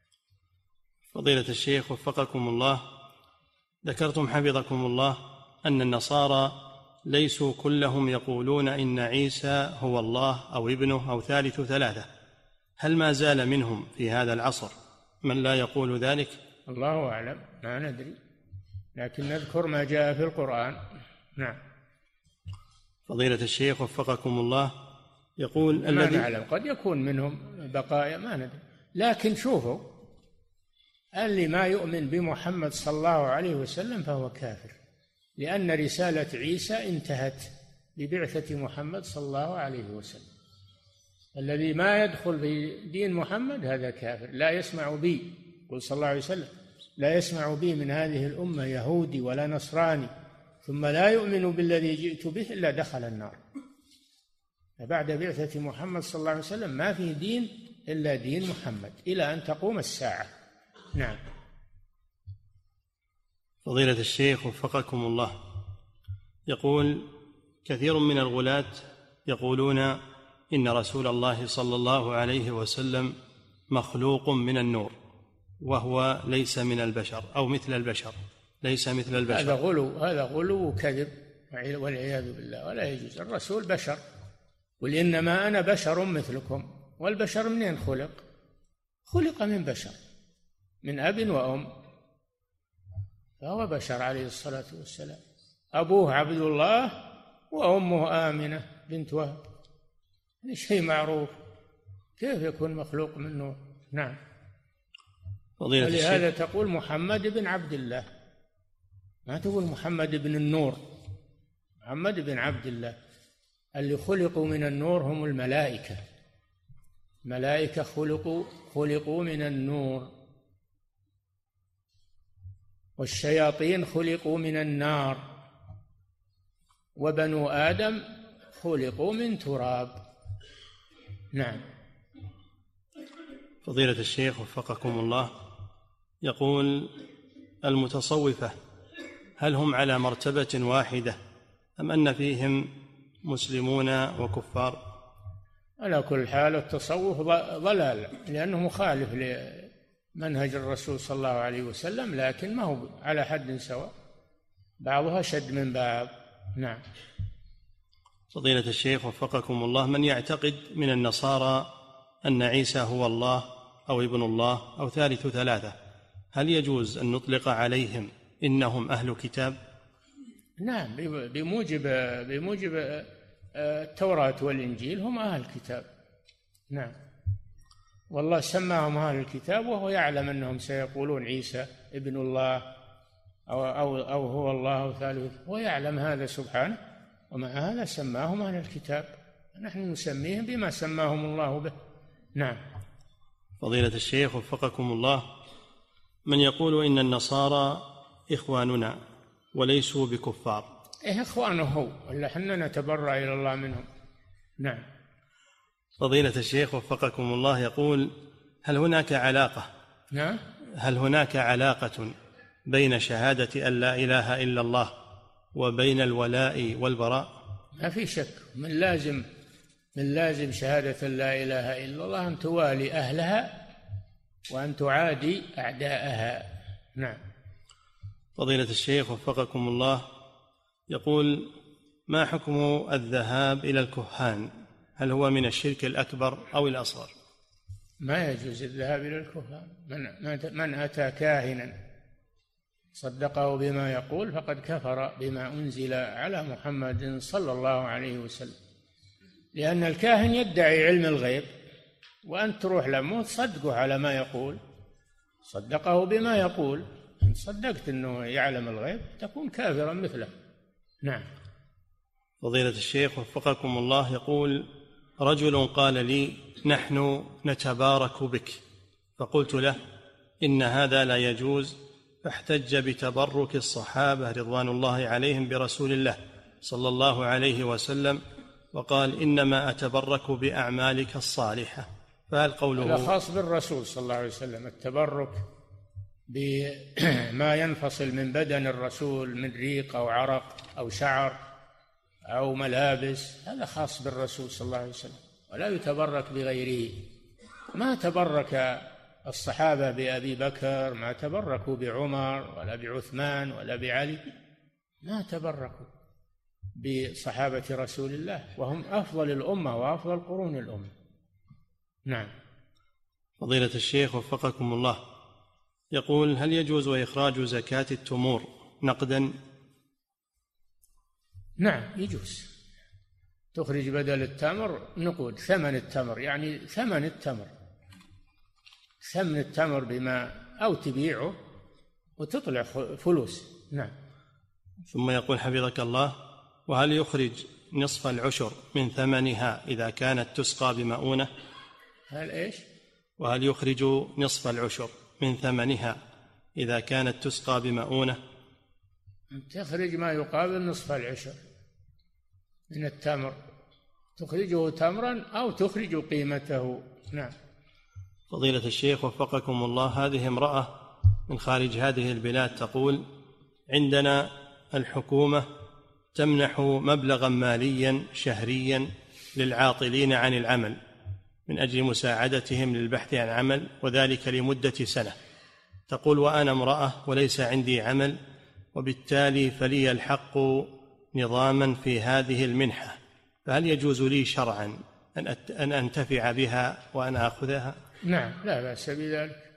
فضيلة الشيخ وفقكم الله، ذكرتم حفظكم الله أن النصارى ليسوا كلهم يقولون إن عيسى هو الله أو ابنه أو ثالث ثلاثة، هل ما زال منهم في هذا العصر من لا يقول ذلك؟ الله أعلم، ما ندري، لكن نذكر ما جاء في القرآن. نعم. فضيلة الشيخ وفقكم الله، يقول: ما نعلم، قد يكون منهم بقايا ما ندري، لكن شوفوا، اللي ما يؤمن بمحمد صلى الله عليه وسلم فهو كافر، لأن رسالة عيسى انتهت ببعثة محمد صلى الله عليه وسلم. الذي ما يدخل في دين محمد هذا كافر، لا يسمع بي، قل صلى الله عليه وسلم: لا يسمع بي من هذه الأمة يهودي ولا نصراني ثم لا يؤمن بالذي جئت به إلا دخل النار. فبعد بعثة محمد صلى الله عليه وسلم ما في دين إلا دين محمد إلى أن تقوم الساعة. نعم. فضيلة الشيخ وفقكم الله، يقول: كثير من الغلاة يقولون إن رسول الله صلى الله عليه وسلم مخلوق من النور وهو ليس من البشر أو مثل البشر، ليس مثل البشر. هذا غلو وكذب والعياذ بالله، ولا يجوز. الرسول بشر، قل إنما أنا بشر مثلكم. والبشر منين خلق؟ خلق من بشر، من أب وأم، فهو بشر عليه الصلاة والسلام. أبوه عبد الله وأمه آمنة بنت وهب، شيء معروف، كيف يكون مخلوق من نور؟ نعم. ولهذا تقول محمد بن عبد الله، ما تقول محمد بن النور، محمد بن عبد الله. اللي خلقوا من النور هم الملائكة، ملائكة خلقوا من النور، والشياطين خلقوا من النار، وبنو آدم خلقوا من تراب. نعم. فضيلة الشيخ وفقكم الله، يقول: المتصوفة هل هم على مرتبة واحدة أم أن فيهم مسلمون وكفار؟ على كل حال التصوف ضلال، لأنه مخالف لمنهج الرسول صلى الله عليه وسلم، لكن ما هو على حد سواء، بعضها شد من بعض. نعم. فضيلة الشيخ وفقكم الله، من يعتقد من النصارى أن عيسى هو الله أو ابن الله أو ثالث ثلاثة، هل يجوز أن نطلق عليهم إنهم أهل كتاب؟ نعم، بموجب التوراة والإنجيل هم أهل الكتاب. نعم. والله سماهم أهل الكتاب وهو يعلم أنهم سيقولون عيسى ابن الله أو هو الله أو ثالث، ويعلم هذا سبحانه، ومع هذا سماهم أهل الكتاب، نحن نسميهم بما سماهم الله به. نعم. فضيلة الشيخ وفقكم الله، من يقول إن النصارى إخواننا وليسوا بكفار. إخوانه هو، ولا حنا نتبرأ إلى الله منهم. نعم. فضيلة الشيخ وفقكم الله، يقول: هل هناك علاقة؟ نعم. هل هناك علاقة بين شهادة أن لا إله إلا الله وبين الولاء والبراء؟ ما في شك، من لازم شهادة لا إله إلا الله أن توالي أهلها وأن تعادي أعداءها. نعم. فضيلة الشيخ وفقكم الله، يقول: ما حكم الذهاب إلى الكهان؟ هل هو من الشرك الأكبر أو الأصغر؟ ما يجوز الذهاب إلى الكهان. من أتى كاهنا صدقه بما يقول فقد كفر بما أنزل على محمد صلى الله عليه وسلم، لأن الكاهن يدعي علم الغيب، وأنت تروح لمه تصدقه على ما يقول، صدقه بما يقول، إن صدقت أنه يعلم الغيب تكون كافرا مثله. نعم. فضيلة الشيخ وفقكم الله، يقول: رجل قال لي: نحن نتبارك بك، فقلت له: إن هذا لا يجوز، فاحتج بتبرك الصحابة رضوان الله عليهم برسول الله صلى الله عليه وسلم، وقال: إنما أتبرك بأعمالك الصالحة، فهل قوله هذا خاص بالرسول صلى الله عليه وسلم؟ التبرك بما ينفصل من بدن الرسول من ريق أو عرق أو شعر أو ملابس، هذا خاص بالرسول صلى الله عليه وسلم، ولا يتبرك بغيره. ما تبرك الصحابة بأبي بكر، ما تبركوا بعمر ولا بعثمان ولا بعلي، ما تبركوا بصحابة رسول الله، وهم أفضل الأمة وأفضل قرون الأمة. نعم. فضيلة الشيخ وفقكم الله، يقول: هل يجوز إخراج زكاة التمور نقدا؟ نعم يجوز، تخرج بدل التمر نقود، ثمن التمر، يعني ثمن التمر بما، أو تبيعه وتطلع فلوس. نعم. ثم يقول حفظك الله: وهل يخرج نصف العشر من ثمنها إذا كانت تسقى بمؤونة؟ هل إيش؟ وهل يخرج نصف العشر من ثمنها إذا كانت تسقى بمؤونة؟ تخرج ما يقابل نصف العشر من التمر، تخرجه تمرا أو تخرج قيمته. نعم. فضيلة الشيخ وفقكم الله، هذه امرأة من خارج هذه البلاد تقول: عندنا الحكومة تمنح مبلغا ماليا شهريا للعاطلين عن العمل من أجل مساعدتهم للبحث عن عمل، وذلك لمدة سنة. تقول: وأنا امرأة وليس عندي عمل، وبالتالي فلي الحق نظاما في هذه المنحة، فهل يجوز لي شرعا أن أنتفع بها وأن أخذها؟ نعم، لا بأس بذلك.